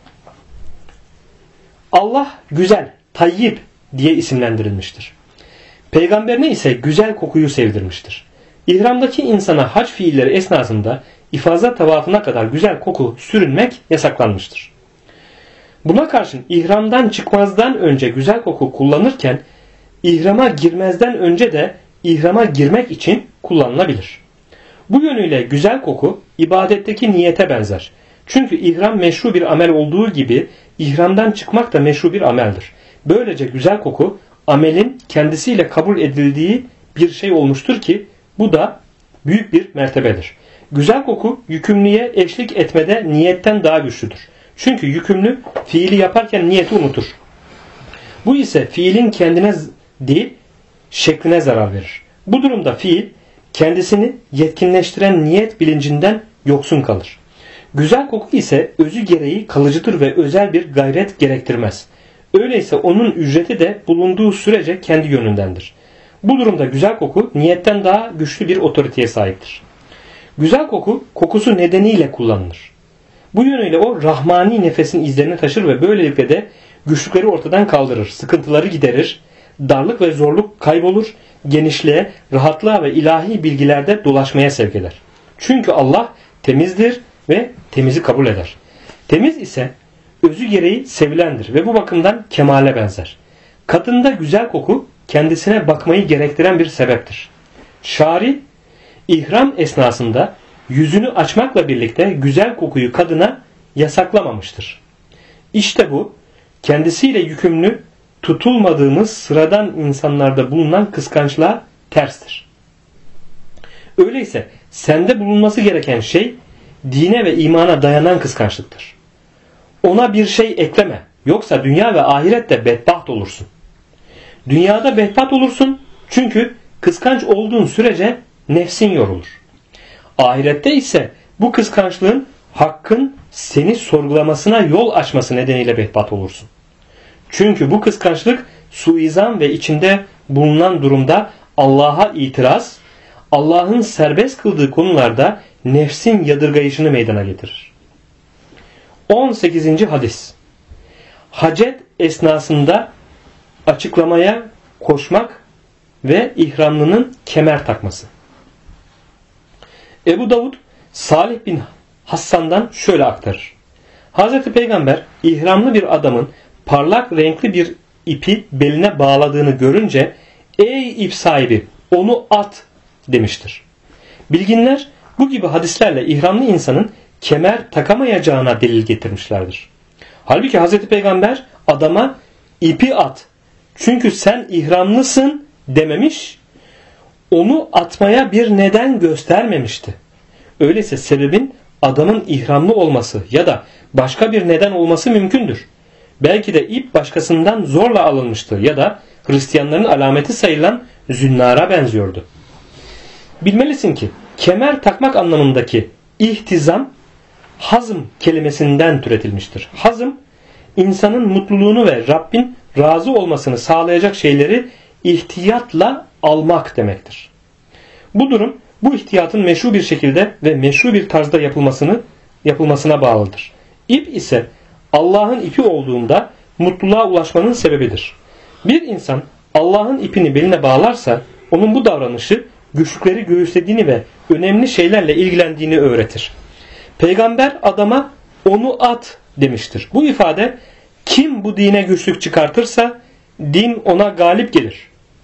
Allah güzel, tayyib diye isimlendirilmiştir. Peygamberine ise güzel kokuyu sevdirmiştir. İhramdaki insana hac fiilleri esnasında ifaza tavafına kadar güzel koku sürünmek yasaklanmıştır. Buna karşın ihramdan çıkmazdan önce güzel koku kullanırken ihrama girmezden önce de ihrama girmek için kullanılabilir. Bu yönüyle güzel koku ibadetteki niyete benzer. Çünkü ihram meşru bir amel olduğu gibi ihramdan çıkmak da meşru bir ameldir. Böylece güzel koku amelin kendisiyle kabul edildiği bir şey olmuştur ki bu da büyük bir mertebedir. Güzel koku yükümlüye eşlik etmede niyetten daha güçlüdür. Çünkü yükümlü fiili yaparken niyeti unutur. Bu ise fiilin kendine değil şekline zarar verir. Bu durumda fiil kendisini yetkinleştiren niyet bilincinden yoksun kalır. Güzel koku ise özü gereği kalıcıdır ve özel bir gayret gerektirmez. Öyleyse onun ücreti de bulunduğu sürece kendi yönündendir. Bu durumda güzel koku niyetten daha güçlü bir otoriteye sahiptir. Güzel koku kokusu nedeniyle kullanılır. Bu yönüyle o rahmani nefesin izlerini taşır ve böylelikle de güçlükleri ortadan kaldırır, sıkıntıları giderir, darlık ve zorluk kaybolur, genişliğe, rahatlığa ve ilahi bilgilerde dolaşmaya sevk eder. Çünkü Allah temizdir ve temizi kabul eder. Temiz ise özü gereği sevilendir ve bu bakımdan kemale benzer. Kadında güzel koku kendisine bakmayı gerektiren bir sebeptir. Şari, ihram esnasında yüzünü açmakla birlikte güzel kokuyu kadına yasaklamamıştır. İşte bu kendisiyle yükümlü tutulmadığımız sıradan insanlarda bulunan kıskançlığa terstir. Öyleyse sende bulunması gereken şey dine ve imana dayanan kıskançlıktır. Ona bir şey ekleme. Yoksa dünya ve ahirette bedbaht olursun. Dünyada bedbaht olursun çünkü kıskanç olduğun sürece nefsin yorulur. Ahirette ise bu kıskançlığın hakkın seni sorgulamasına yol açması nedeniyle bedbaht olursun. Çünkü bu kıskançlık suizan ve içinde bulunan durumda Allah'a itiraz, Allah'ın serbest kıldığı konularda nefsin yadırgayışını meydana getirir. 18. hadis. Hacet esnasında açıklamaya koşmak ve ihramlının kemer takması. Ebu Davud Salih bin Hassan'dan şöyle aktarır. Hazreti Peygamber ihramlı bir adamın parlak renkli bir ipi beline bağladığını görünce ey ip sahibi onu at demiştir. Bilginler bu gibi hadislerle ihramlı insanın kemer takamayacağına delil getirmişlerdir. Halbuki Hazreti Peygamber adama ipi at çünkü sen ihramlısın dememiş, onu atmaya bir neden göstermemişti. Öyleyse sebebin adamın ihramlı olması ya da başka bir neden olması mümkündür. Belki de ip başkasından zorla alınmıştı ya da Hristiyanların alameti sayılan zünnara benziyordu. Bilmelisin ki kemer takmak anlamındaki ihtizam hazm kelimesinden türetilmiştir. Hazm, insanın mutluluğunu ve Rabbin razı olmasını sağlayacak şeyleri ihtiyatla almak demektir. Bu durum bu ihtiyatın meşru bir şekilde ve meşru bir tarzda yapılmasına bağlıdır. İp ise Allah'ın ipi olduğunda mutluluğa ulaşmanın sebebidir. Bir insan Allah'ın ipini beline bağlarsa onun bu davranışı güçlükleri göğüslediğini ve önemli şeylerle ilgilendiğini öğretir. Peygamber adama onu at demiştir. Bu ifade kim bu dine güçlük çıkartırsa din ona galip gelir.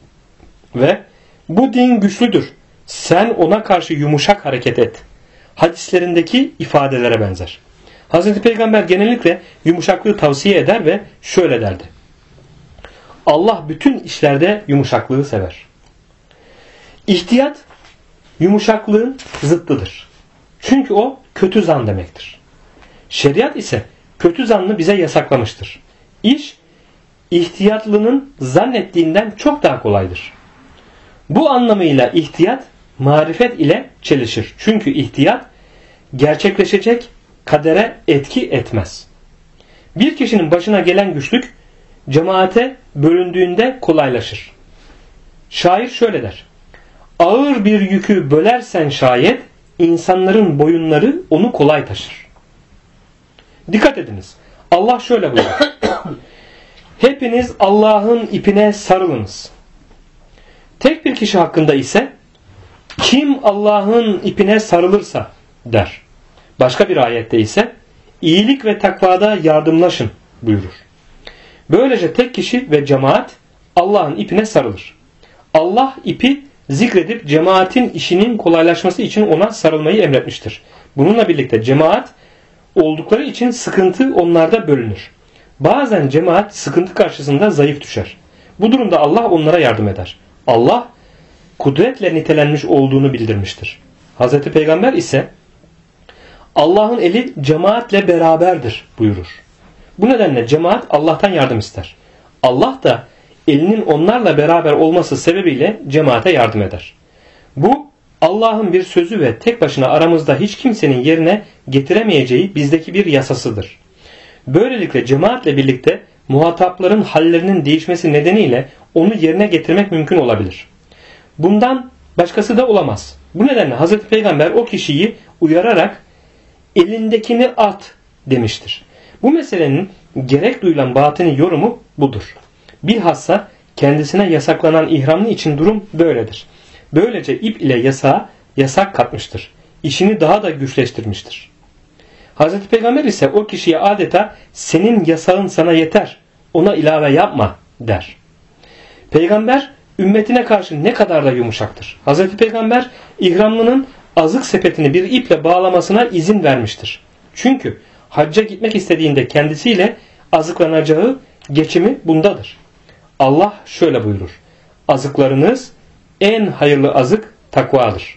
Ve bu din güçlüdür. Sen ona karşı yumuşak hareket et. Hadislerindeki ifadelere benzer. Hazreti Peygamber genellikle yumuşaklığı tavsiye eder ve şöyle derdi. Allah bütün işlerde yumuşaklığı sever. İhtiyat yumuşaklığın zıttıdır. Çünkü o kötü zan demektir. Şeriat ise kötü zannı bize yasaklamıştır. İş ihtiyatlının zannettiğinden çok daha kolaydır. Bu anlamıyla ihtiyat marifet ile çelişir. Çünkü ihtiyat gerçekleşecek kadere etki etmez. Bir kişinin başına gelen güçlük cemaate bölündüğünde kolaylaşır. Şair şöyle der. Ağır bir yükü bölersen şayet insanların boyunları onu kolay taşır. Dikkat ediniz. Allah şöyle buyuruyor. Hepiniz Allah'ın ipine sarılınız. Tek bir kişi hakkında ise kim Allah'ın ipine sarılırsa der. Başka bir ayette ise iyilik ve takvada yardımlaşın buyurur. Böylece tek kişi ve cemaat Allah'ın ipine sarılır. Allah ipi zikredip cemaatin işinin kolaylaşması için ona sarılmayı emretmiştir. Bununla birlikte cemaat oldukları için sıkıntı onlarda bölünür. Bazen cemaat sıkıntı karşısında zayıf düşer. Bu durumda Allah onlara yardım eder. Allah kudretle nitelenmiş olduğunu bildirmiştir. Hazreti Peygamber ise Allah'ın eli cemaatle beraberdir buyurur. Bu nedenle cemaat Allah'tan yardım ister. Allah da elinin onlarla beraber olması sebebiyle cemaate yardım eder. Bu Allah'ın bir sözü ve tek başına aramızda hiç kimsenin yerine getiremeyeceği bizdeki bir yasasıdır. Böylelikle cemaatle birlikte muhatapların hallerinin değişmesi nedeniyle onu yerine getirmek mümkün olabilir. Bundan başkası da olamaz. Bu nedenle Hazreti Peygamber o kişiyi uyararak elindekini at demiştir. Bu meselenin gerek duyulan batini yorumu budur. Bilhassa kendisine yasaklanan ihramlı için durum böyledir. Böylece ip ile yasak katmıştır. İşini daha da güçleştirmiştir. Hazreti Peygamber ise o kişiye adeta senin yasağın sana yeter, ona ilave yapma der. Peygamber ümmetine karşı ne kadar da yumuşaktır. Hazreti Peygamber ihramlının azık sepetini bir iple bağlamasına izin vermiştir. Çünkü hacca gitmek istediğinde kendisiyle azıklanacağı geçimi bundadır. Allah şöyle buyurur. Azıklarınız en hayırlı azık takvadır.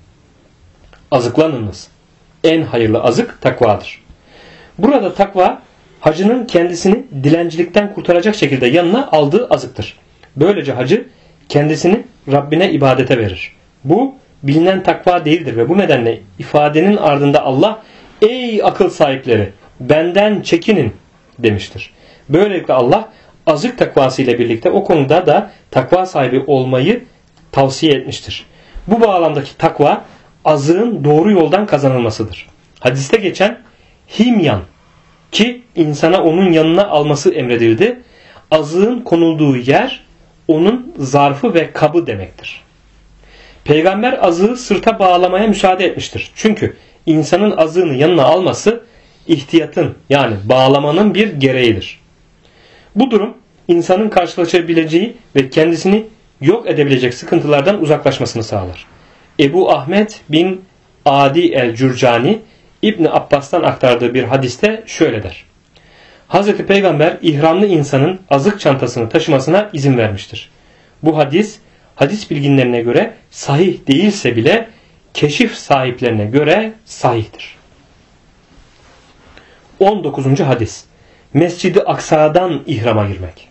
Azıklanınız. En hayırlı azık takvadır. Burada takva hacının kendisini dilencilikten kurtaracak şekilde yanına aldığı azıktır. Böylece hacı kendisini Rabbine ibadete verir. Bu bilinen takva değildir ve bu nedenle ifadenin ardında Allah ey akıl sahipleri benden çekinin demiştir. Böylelikle Allah azık takvası ile birlikte o konuda da takva sahibi olmayı tavsiye etmiştir. Bu bağlamdaki takva azığın doğru yoldan kazanılmasıdır. Hadiste geçen himyan ki insana onun yanına alması emredildi. Azığın konulduğu yer onun zarfı ve kabı demektir. Peygamber azığı sırta bağlamaya müsaade etmiştir. Çünkü insanın azığını yanına alması ihtiyatın yani bağlamanın bir gereğidir. Bu durum insanın karşılaşabileceği ve kendisini yok edebilecek sıkıntılardan uzaklaşmasını sağlar. Ebu Ahmet bin Adi el-Cürcani İbn Abbas'tan aktardığı bir hadiste şöyle der. Hazreti Peygamber ihramlı insanın azık çantasını taşımasına izin vermiştir. Bu hadis bilginlerine göre sahih değilse bile keşif sahiplerine göre sahihtir. 19. hadis. Mescid-i Aksa'dan ihrama girmek.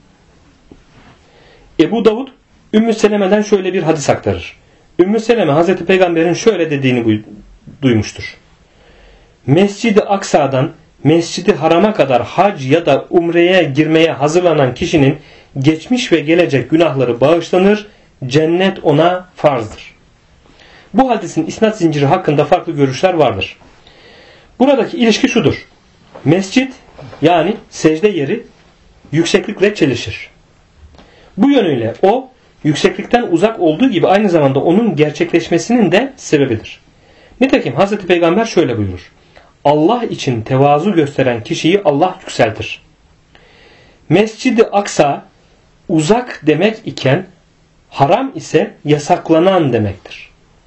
Ebu Davud Ümmü Seleme'den şöyle bir hadis aktarır. Ümmü Seleme Hazreti Peygamber'in şöyle dediğini duymuştur. Mescid-i Aksa'dan Mescid-i Haram'a kadar hac ya da umreye girmeye hazırlanan kişinin geçmiş ve gelecek günahları bağışlanır, cennet ona farzdır. Bu hadisin isnat zinciri hakkında farklı görüşler vardır. Buradaki ilişki şudur. Mescid yani secde yeri yükseklikle çelişir. Bu yönüyle o yükseklikten uzak olduğu gibi aynı zamanda onun gerçekleşmesinin de sebebidir. Nitekim Hazreti Peygamber şöyle buyurur. Allah için tevazu gösteren kişiyi Allah yükseltir. Mescid-i Aksa uzak demek iken haram ise yasaklanan demektir.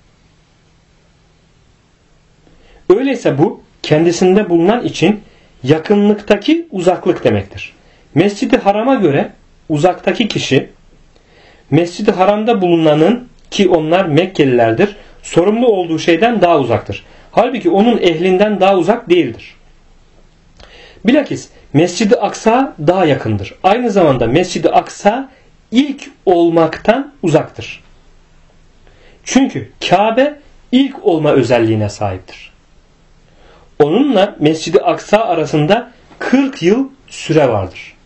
Öyleyse bu kendisinde bulunan için yakınlıktaki uzaklık demektir. Mescid-i Haram'a göre uzaktaki kişi Mescid-i Haram'da bulunanın ki onlar Mekkelilerdir sorumlu olduğu şeyden daha uzaktır. Halbuki onun ehlinden daha uzak değildir. Bilakis Mescid-i Aksa daha yakındır. Aynı zamanda Mescid-i Aksa ilk olmaktan uzaktır. Çünkü Kabe ilk olma özelliğine sahiptir. Onunla Mescid-i Aksa arasında 40 yıl süre vardır.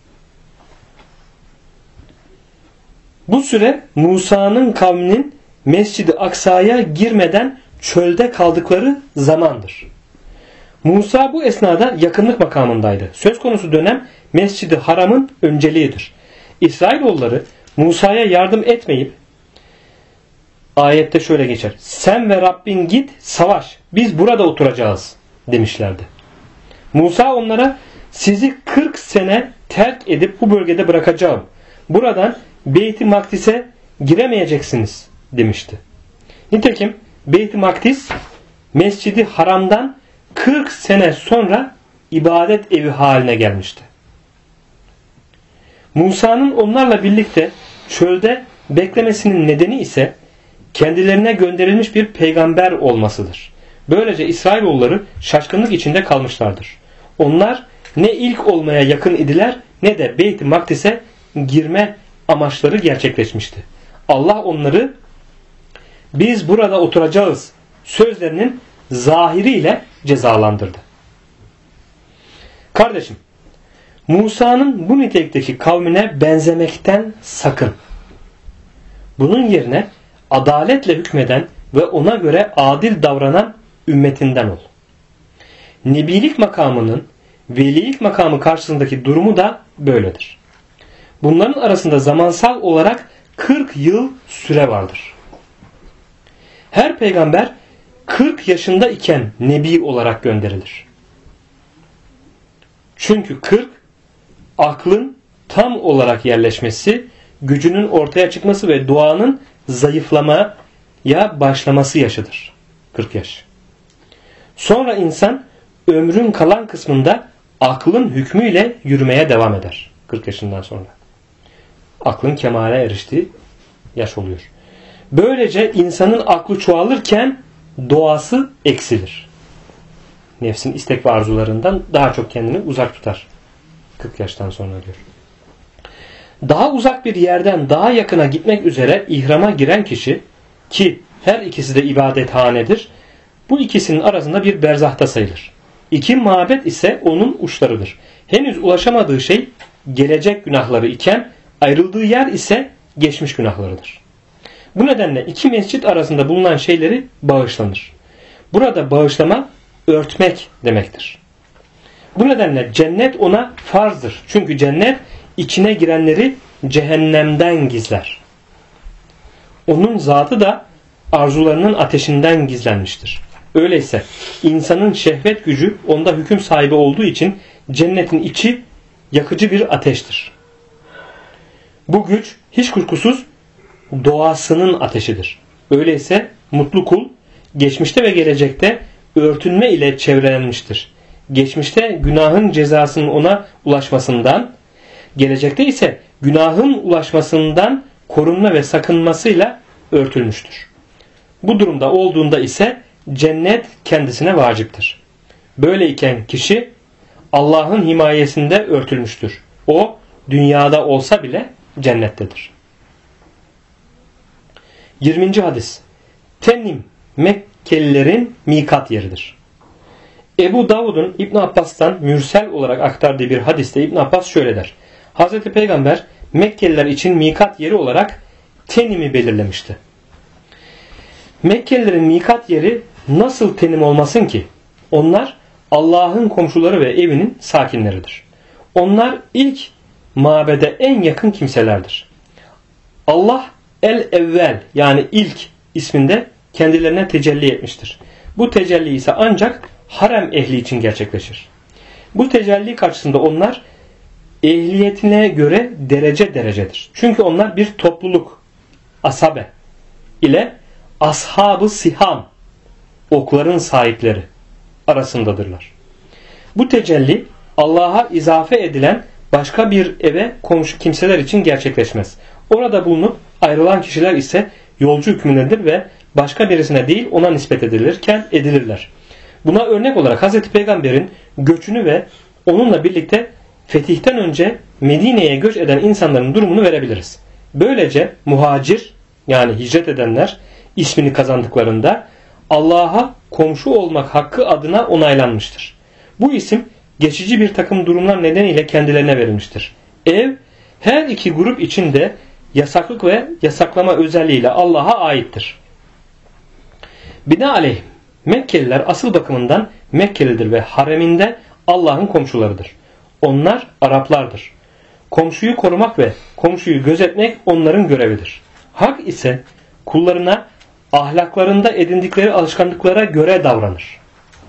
Bu süre Musa'nın kavminin Mescid-i Aksa'ya girmeden çölde kaldıkları zamandır. Musa bu esnada yakınlık makamındaydı. Söz konusu dönem Mescid-i Haram'ın önceliğidir. İsrailoğulları Musa'ya yardım etmeyip ayette şöyle geçer. Sen ve Rabbin git savaş. Biz burada oturacağız demişlerdi. Musa onlara sizi 40 sene terk edip bu bölgede bırakacağım. Buradan Beyt-i Makdis'e giremeyeceksiniz demişti. Nitekim Beyt-i Makdis Mescid-i Haram'dan 40 sene sonra ibadet evi haline gelmişti. Musa'nın onlarla birlikte çölde beklemesinin nedeni ise kendilerine gönderilmiş bir peygamber olmasıdır. Böylece İsrailoğulları şaşkınlık içinde kalmışlardır. Onlar ne ilk olmaya yakın idiler ne de Beyt-i Makdis'e girme amaçları gerçekleşmişti. Allah onları biz burada oturacağız sözlerinin zahiriyle cezalandırdı. Kardeşim, Musa'nın bu nitelikteki kavmine benzemekten sakın. Bunun yerine adaletle hükmeden ve ona göre adil davranan ümmetinden ol. Nebilik makamının velilik makamı karşısındaki durumu da böyledir. Bunların arasında zamansal olarak 40 yıl süre vardır. Her peygamber 40 yaşında iken nebi olarak gönderilir. Çünkü 40 aklın tam olarak yerleşmesi, gücünün ortaya çıkması ve duanın zayıflamaya başlaması yaşıdır. 40 yaş. Sonra insan ömrün kalan kısmında aklın hükmüyle yürümeye devam eder. 40 yaşından sonra. Aklın kemale eriştiği yaş oluyor. Böylece insanın aklı çoğalırken doğası eksilir. Nefsin istek ve arzularından daha çok kendini uzak tutar. 40 yaştan sonra diyor. Daha uzak bir yerden daha yakına gitmek üzere ihrama giren kişi ki her ikisi de ibadethanedir. Bu ikisinin arasında bir berzahta sayılır. İki mabet ise onun uçlarıdır. Henüz ulaşamadığı şey gelecek günahları iken ayrıldığı yer ise geçmiş günahlarıdır. Bu nedenle iki mescit arasında bulunan şeyleri bağışlanır. Burada bağışlama örtmek demektir. Bu nedenle cennet ona farzdır. Çünkü cennet içine girenleri cehennemden gizler. Onun zatı da arzularının ateşinden gizlenmiştir. Öyleyse insanın şehvet gücü onda hüküm sahibi olduğu için cennetin içi yakıcı bir ateştir. Bu güç hiç kuşkusuz doğasının ateşidir. Öyleyse mutlu kul geçmişte ve gelecekte örtünme ile çevrelenmiştir. geçmişte günahın cezasının ona ulaşmasından, gelecekte ise günahın ulaşmasından korunma ve sakınmasıyla örtülmüştür. Bu durumda olduğunda ise cennet kendisine vaciptir. Böyleyken kişi Allah'ın himayesinde örtülmüştür. O dünyada olsa bile cennettedir. 20. hadis. Tenim Mekkelilerin mikat yeridir. Ebu Davud'un İbn Abbas'tan mürsel olarak aktardığı bir hadiste İbn Abbas şöyle der. Hazreti Peygamber Mekkeliler için mikat yeri olarak Tenim'i belirlemişti. Mekkelilerin mikat yeri nasıl Tenim olmasın ki? Onlar Allah'ın komşuları ve evinin sakinleridir. Onlar ilk mabede en yakın kimselerdir. Allah el-evvel yani ilk isminde kendilerine tecelli etmiştir. Bu tecelli ise ancak harem ehli için gerçekleşir. Bu tecelli karşısında onlar ehliyetine göre derecedir. Çünkü onlar bir topluluk, asabe ile ashab-ı siham, okların sahipleri arasındadırlar. Bu tecelli Allah'a izafe edilen başka bir eve komşu kimseler için gerçekleşmez. Orada bulunup ayrılan kişiler ise yolcu hükmündedir ve başka birisine değil ona nispet edilirler. Buna örnek olarak Hazreti Peygamber'in göçünü ve onunla birlikte fetihten önce Medine'ye göç eden insanların durumunu verebiliriz. Böylece muhacir yani hicret edenler ismini kazandıklarında Allah'a komşu olmak hakkı adına onaylanmıştır. Bu isim geçici bir takım durumlar nedeniyle kendilerine verilmiştir. Ev her iki grup için de yasaklık ve yasaklama özelliğiyle Allah'a aittir. Binaenaleyh Mekkeliler asıl bakımından Mekkelidir ve hareminde Allah'ın komşularıdır. Onlar Araplardır. Komşuyu korumak ve komşuyu gözetmek onların görevidir. Hak ise kullarına ahlaklarında edindikleri alışkanlıklara göre davranır.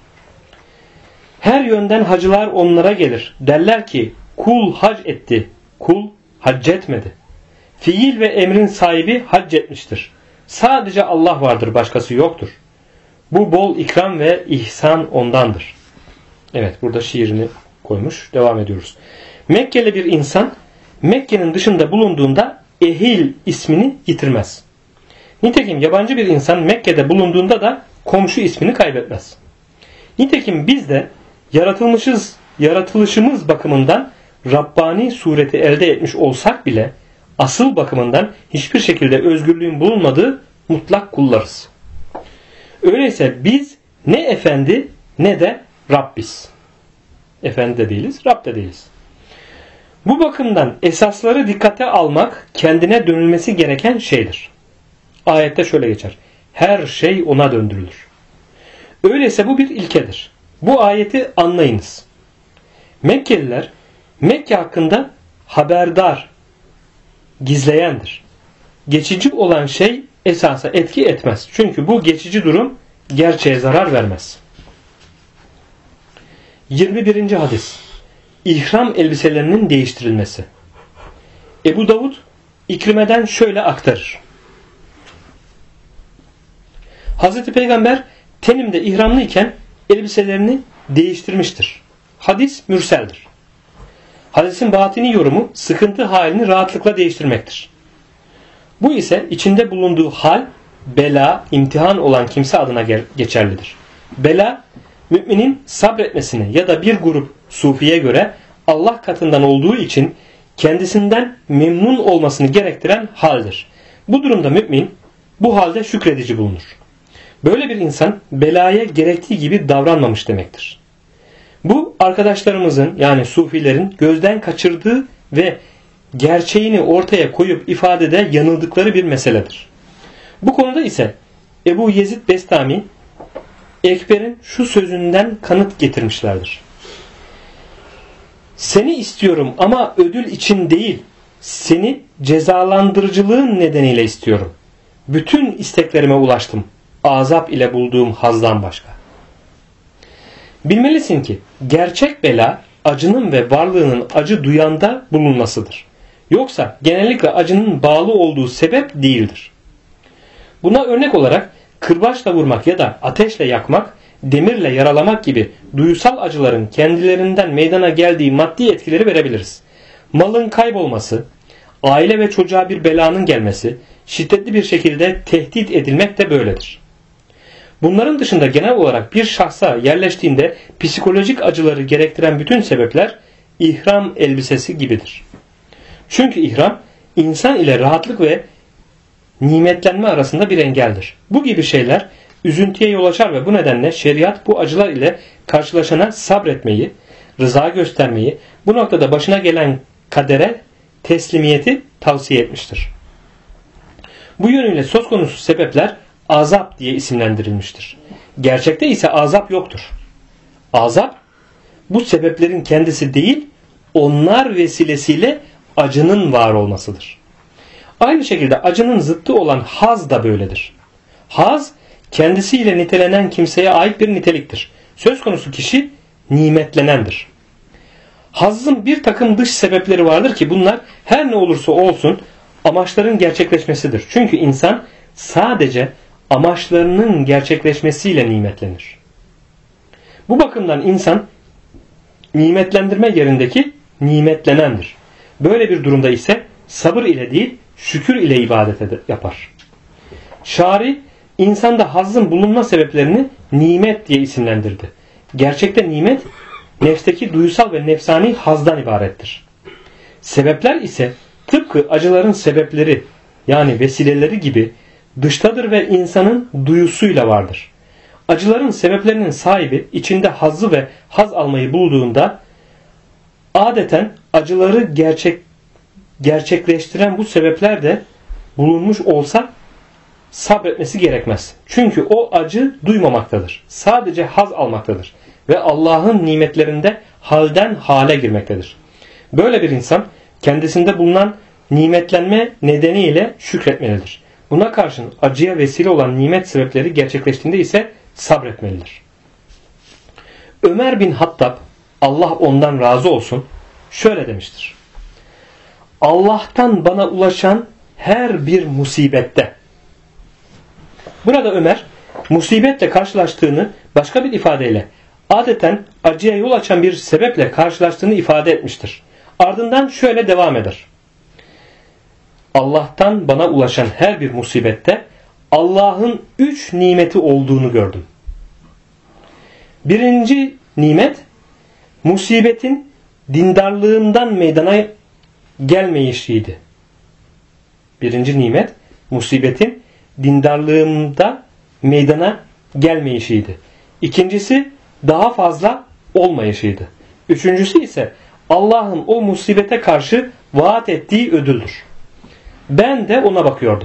Her yönden hacılar onlara gelir. Derler ki kul hac etti, kul hac etmedi. Fiil ve emrin sahibi hac etmiştir. Sadece Allah vardır, başkası yoktur. Bu bol ikram ve ihsan ondandır. Evet, burada şiirini koymuş. Devam ediyoruz. Mekkeli bir insan Mekke'nin dışında bulunduğunda ehil ismini yitirmez. Nitekim yabancı bir insan Mekke'de bulunduğunda da komşu ismini kaybetmez. Nitekim biz de yaratılışımız bakımından Rabbani sureti elde etmiş olsak bile asıl bakımından hiçbir şekilde özgürlüğün bulunmadığı mutlak kullarız. Öyleyse biz ne efendi ne de Rabbiz. Efendi de değiliz, Rab de değiliz. Bu bakımdan esasları dikkate almak kendine dönülmesi gereken şeydir. Ayette şöyle geçer. Her şey ona döndürülür. Öyleyse bu bir ilkedir. Bu ayeti anlayınız. Mekkeliler Mekke hakkında haberdar, gizleyendir. Geçici olan şey esasa etki etmez. Çünkü bu geçici durum gerçeğe zarar vermez. 21. hadis. İhram elbiselerinin değiştirilmesi. Ebu Davud İkrime'den şöyle aktarır. Hazreti Peygamber Tenim'de ihramlıyken elbiselerini değiştirmiştir. Hadis mürseldir. Hadisin batini yorumu sıkıntı halini rahatlıkla değiştirmektir. Bu ise içinde bulunduğu hal, bela, imtihan olan kimse adına geçerlidir. Bela, müminin sabretmesini ya da bir grup sufiye göre Allah katından olduğu için kendisinden memnun olmasını gerektiren haldir. Bu durumda mümin bu halde şükredici bulunur. Böyle bir insan belaya gerektiği gibi davranmamış demektir. Bu arkadaşlarımızın yani sufilerin gözden kaçırdığı ve gerçeğini ortaya koyup ifadede yanıldıkları bir meseledir. Bu konuda ise Ebu Yezid Bestami Ekber'in şu sözünden kanıt getirmişlerdir. Seni istiyorum ama ödül için değil, seni cezalandırıcılığın nedeniyle istiyorum. Bütün isteklerime ulaştım. Azap ile bulduğum hazdan başka. Bilmelisin ki gerçek bela acının ve varlığının acı duyanda bulunmasıdır. Yoksa genellikle acının bağlı olduğu sebep değildir. Buna örnek olarak kırbaçla vurmak ya da ateşle yakmak demirle yaralamak gibi duysal acıların kendilerinden meydana geldiği maddi etkileri verebiliriz. Malın kaybolması, aile ve çocuğa bir belanın gelmesi, şiddetli bir şekilde tehdit edilmek de böyledir. Bunların dışında genel olarak bir şahsa yerleştiğinde psikolojik acıları gerektiren bütün sebepler ihram elbisesi gibidir. Çünkü ihram insan ile rahatlık ve nimetlenme arasında bir engeldir. Bu gibi şeyler üzüntüye yol açar ve bu nedenle şeriat bu acılar ile karşılaşana sabretmeyi, rıza göstermeyi, bu noktada başına gelen kadere teslimiyeti tavsiye etmiştir. Bu yönüyle söz konusu sebepler azap diye isimlendirilmiştir. Gerçekte ise azap yoktur. Azap bu sebeplerin kendisi değil, onlar vesilesiyle acının var olmasıdır. Aynı şekilde acının zıttı olan haz da böyledir. Haz kendisiyle nitelenen kimseye ait bir niteliktir. Söz konusu kişi nimetlenendir. Hazzın bir takım dış sebepleri vardır ki bunlar her ne olursa olsun amaçların gerçekleşmesidir. Çünkü insan sadece amaçlarının gerçekleşmesiyle nimetlenir. Bu bakımdan insan nimetlendirme yerindeki nimetlenendir. Böyle bir durumda ise sabır ile değil şükür ile ibadet yapar. Şari insanda hazzın bulunma sebeplerini nimet diye isimlendirdi. Gerçekte nimet nefsteki duysal ve nefsani hazdan ibarettir. Sebepler ise tıpkı acıların sebepleri yani vesileleri gibi dıştadır ve insanın duyusuyla vardır. Acıların sebeplerinin sahibi içinde hazzı ve haz almayı bulduğunda adeten acıları gerçekleştiren bu sebepler de bulunmuş olsa sabretmesi gerekmez. Çünkü o acı duymamaktadır. Sadece haz almaktadır. Ve Allah'ın nimetlerinde halden hale girmektedir. Böyle bir insan kendisinde bulunan nimetlenme nedeniyle şükretmelidir. Buna karşın acıya vesile olan nimet sebepleri gerçekleştiğinde ise sabretmelidir. Ömer bin Hattab, Allah ondan razı olsun, şöyle demiştir. Allah'tan bana ulaşan her bir musibette. Burada Ömer musibetle karşılaştığını başka bir ifadeyle adeten acıya yol açan bir sebeple karşılaştığını ifade etmiştir. Ardından şöyle devam eder. Allah'tan bana ulaşan her bir musibette Allah'ın 3 nimeti olduğunu gördüm. Birinci nimet musibetin dindarlığından meydana gelmeyişiydi. Birinci nimet musibetin dindarlığında meydana gelmeyişiydi. İkincisi daha fazla olmayışıydı. Üçüncüsü ise Allah'ın o musibete karşı vaat ettiği ödüldür. Ben de ona bakıyordum.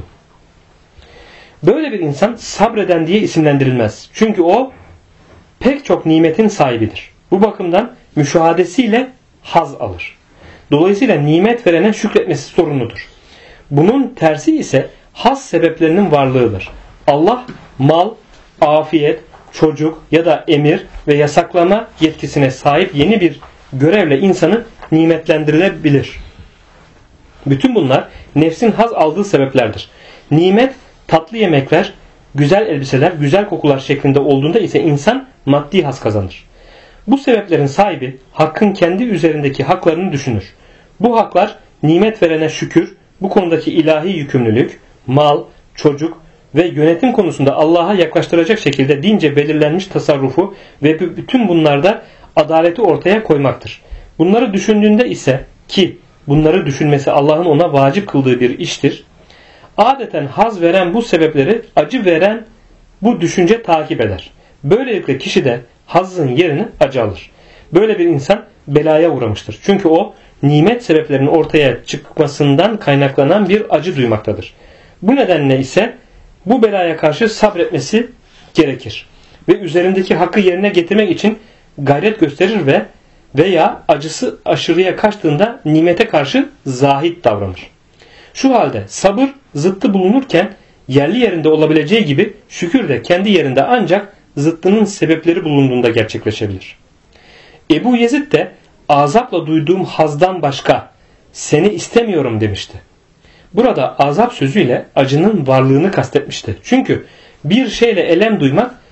Böyle bir insan sabreden diye isimlendirilmez. Çünkü o pek çok nimetin sahibidir. Bu bakımdan müşahadesiyle haz alır. Dolayısıyla nimet verene şükretmesi sorumludur. Bunun tersi ise haz sebeplerinin varlığıdır. Allah mal, afiyet, çocuk ya da emir ve yasaklama yetkisine sahip yeni bir görevle insanı nimetlendirilebilir. Bütün bunlar nefsin haz aldığı sebeplerdir. Nimet tatlı yemekler, güzel elbiseler, güzel kokular şeklinde olduğunda ise insan maddi haz kazanır. Bu sebeplerin sahibi hakkın kendi üzerindeki haklarını düşünür. Bu haklar nimet verene şükür, bu konudaki ilahi yükümlülük, mal, çocuk ve yönetim konusunda Allah'a yaklaştıracak şekilde dince belirlenmiş tasarrufu ve bütün bunlarda adaleti ortaya koymaktır. Bunları düşündüğünde ise ki bunları düşünmesi Allah'ın ona vacip kıldığı bir iştir. Adeten haz veren bu sebepleri acı veren bu düşünce takip eder. Böylelikle kişi de hazzın yerini acı alır. Böyle bir insan belaya uğramıştır. Çünkü o nimet sebeplerinin ortaya çıkmasından kaynaklanan bir acı duymaktadır. Bu nedenle ise bu belaya karşı sabretmesi gerekir. Ve üzerindeki hakkı yerine getirmek için gayret gösterir veya acısı aşırıya kaçtığında nimete karşı zahit davranır. Şu halde sabır zıttı bulunurken yerli yerinde olabileceği gibi şükür de kendi yerinde ancak zıttının sebepleri bulunduğunda gerçekleşebilir. Ebu Yezid de azapla duyduğum hazdan başka seni istemiyorum demişti. Burada azap sözüyle acının varlığını kastetmişti. Çünkü bir şeyle elem duymak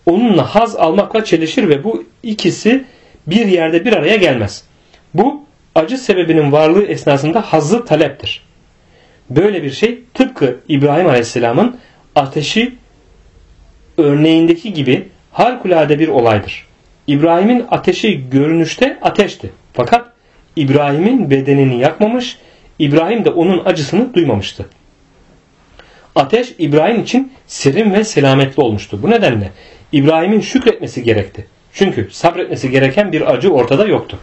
onunla haz almakla çelişir ve bu ikisi bir yerde bir araya gelmez. Bu acı sebebinin varlığı esnasında hazzı taleptir. Böyle bir şey tıpkı İbrahim Aleyhisselam'ın ateşi örneğindeki gibi harikulade bir olaydır. İbrahim'in ateşi görünüşte ateşti. Fakat İbrahim'in bedenini yakmamış, İbrahim de onun acısını duymamıştı. Ateş İbrahim için serin ve selametli olmuştu. Bu nedenle İbrahim'in şükretmesi gerekti. Çünkü sabretmesi gereken bir acı ortada yoktu.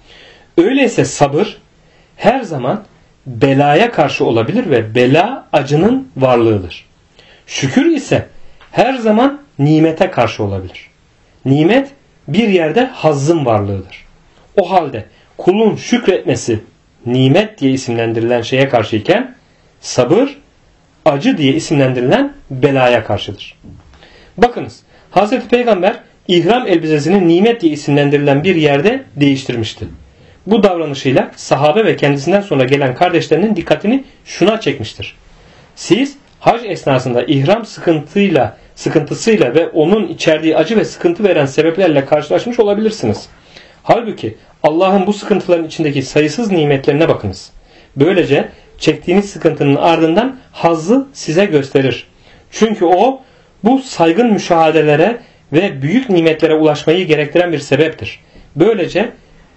Öyleyse sabır her zaman belaya karşı olabilir ve bela acının varlığıdır. Şükür ise her zaman nimete karşı olabilir. Nimet bir yerde hazzın varlığıdır. O halde kulun şükretmesi nimet diye isimlendirilen şeye karşıyken sabır acı diye isimlendirilen belaya karşıdır. Bakınız, Hazreti Peygamber ihram elbisesini nimet diye isimlendirilen bir yerde değiştirmişti. Bu davranışıyla sahabe ve kendisinden sonra gelen kardeşlerinin dikkatini şuna çekmiştir. Siz hac esnasında ihram sıkıntısıyla ve onun içerdiği acı ve sıkıntı veren sebeplerle karşılaşmış olabilirsiniz. Halbuki Allah'ın bu sıkıntıların içindeki sayısız nimetlerine bakınız. Böylece çektiğiniz sıkıntının ardından hazzı size gösterir. Çünkü o bu saygın müşahadelere ve büyük nimetlere ulaşmayı gerektiren bir sebeptir. Böylece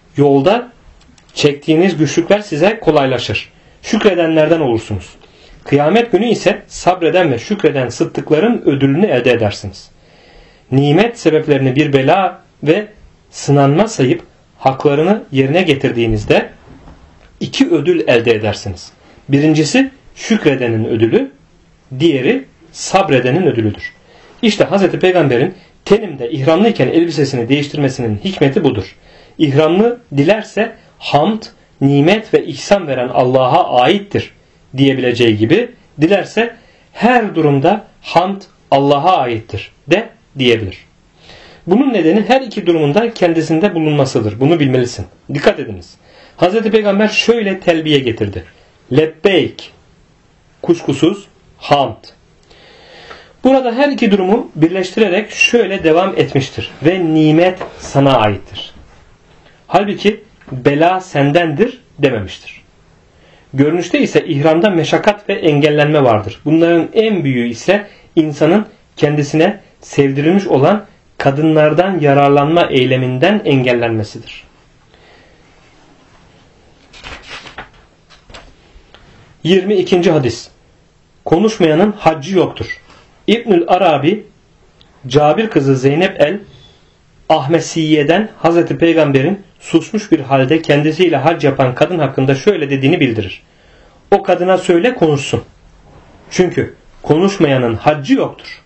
yolda çektiğiniz güçlükler size kolaylaşır. Şükredenlerden olursunuz. Kıyamet günü ise sabreden ve şükreden sıddıkların ödülünü elde edersiniz. Nimet sebeplerini bir bela ve sınanma sayıp haklarını yerine getirdiğinizde iki ödül elde edersiniz. Birincisi şükredenin ödülü, diğeri sabredenin ödülüdür. İşte Hz. Peygamber'in tenimde ihramlıyken elbisesini değiştirmesinin hikmeti budur. İhramlı dilerse hamd, nimet ve ihsan veren Allah'a aittir diyebileceği gibi dilerse her durumda hamd Allah'a aittir de diyebilir. Bunun nedeni her iki durumunda kendisinde bulunmasıdır. Bunu bilmelisin. Dikkat ediniz. Hz. Peygamber şöyle telbiye getirdi. Lebbeyk, kuşkusuz hamd. Burada her iki durumu birleştirerek şöyle devam etmiştir. Ve nimet sana aittir. Halbuki bela sendendir dememiştir. Görünüşte ise ihramda meşakkat ve engellenme vardır. Bunların en büyüğü ise insanın kendisine sevdirilmiş olan kadınlardan yararlanma eyleminden engellenmesidir. 22. hadis. Konuşmayanın haccı yoktur. İbnül Arabi, Cabir kızı Zeynep el-Ahmesiye'den Hazreti Peygamber'in susmuş bir halde kendisiyle hac yapan kadın hakkında şöyle dediğini bildirir. O kadına söyle konuşsun. Çünkü konuşmayanın haccı yoktur.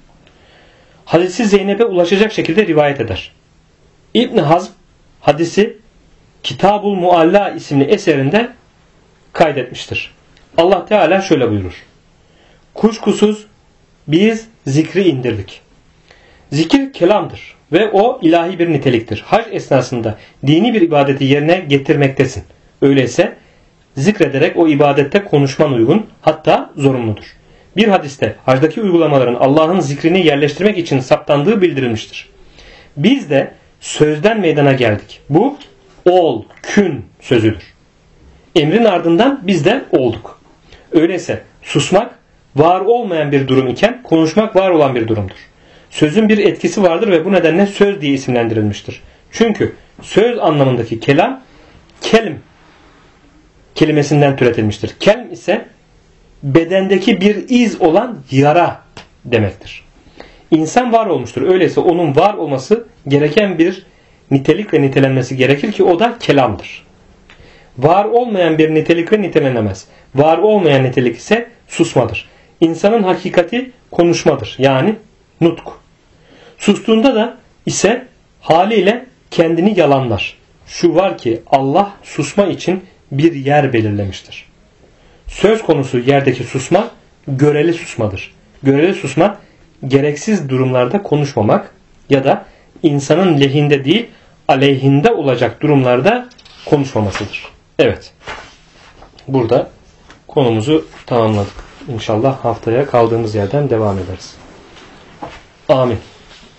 Hadisi Zeynep'e ulaşacak şekilde rivayet eder. İbn Hazm hadisi Kitabul Mualla isimli eserinde kaydetmiştir. Allah Teala şöyle buyurur. Kuşkusuz biz zikri indirdik. Zikir kelamdır ve o ilahi bir niteliktir. Hac esnasında dini bir ibadeti yerine getirmektesin. Öyleyse zikrederek o ibadette konuşman uygun, hatta zorunludur. Bir hadiste hacdaki uygulamaların Allah'ın zikrini yerleştirmek için saptandığı bildirilmiştir. Biz de sözden meydana geldik. Bu ol, kün sözüdür. Emrin ardından biz de olduk. Öyleyse susmak var olmayan bir durum iken konuşmak var olan bir durumdur. Sözün bir etkisi vardır ve bu nedenle söz diye isimlendirilmiştir. Çünkü söz anlamındaki kelam, kelm kelimesinden türetilmiştir. Kelm ise bedendeki bir iz olan yara demektir. İnsan var olmuştur. Öyleyse onun var olması gereken bir nitelikle nitelenmesi gerekir ki o da kelamdır. Var olmayan bir nitelikle nitelenemez. Var olmayan nitelik ise susmadır. İnsanın hakikati konuşmadır. Yani nutk. Sustuğunda da ise haliyle kendini yalanlar. Şu var ki Allah susma için bir yer belirlemiştir. Söz konusu yerdeki susma göreli susmadır. Göreli susma gereksiz durumlarda konuşmamak ya da insanın lehinde değil aleyhinde olacak durumlarda konuşmamasıdır. Evet. Burada konumuzu tamamladık. İnşallah haftaya kaldığımız yerden devam ederiz. Amin.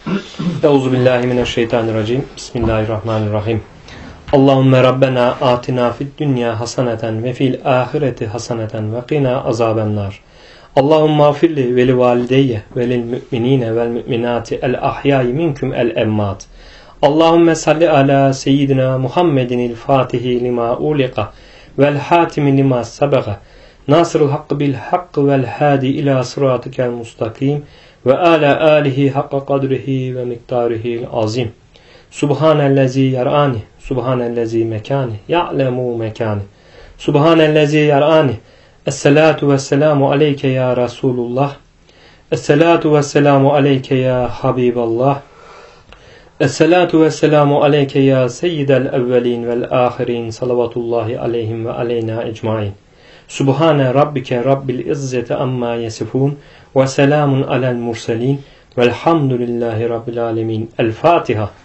Euzubillahimineşşeytanirracim. Bismillahirrahmanirrahim. Allahümme Rabbena atina fid dünya haseneten ve fil ahireti haseneten ve qina azabennar. Allahümme afirli ve li valideyye ve lil müminine vel müminati el ahyayi minkum el emmat. Allahümme salli ala seyyidina Muhammedinil fatihi lima uliqa vel hatimi lima sabaga. Nasırul hakkı bil hakkı vel hadi ila sıratikel mustakim ve ala alihi hakka kadrihi ve miktarihi azim. Subhanellezi yarani, subhanellezi mekani, ya'lemu mekani. Subhanellezi yarani. Esselatu vesselamu aleyke ya Resulullah. Esselatu vesselamu aleyke ya Habiballah. Esselatu vesselamu aleyke ya seyyidel evvelin vel ahirin. Salavatullahi aleyhim ve aleyna ecmain. Subhane rabbike rabbil izzeti amma yesifun ve selamun alel murselin velhamdülillahi rabbil alemin. El Fatiha.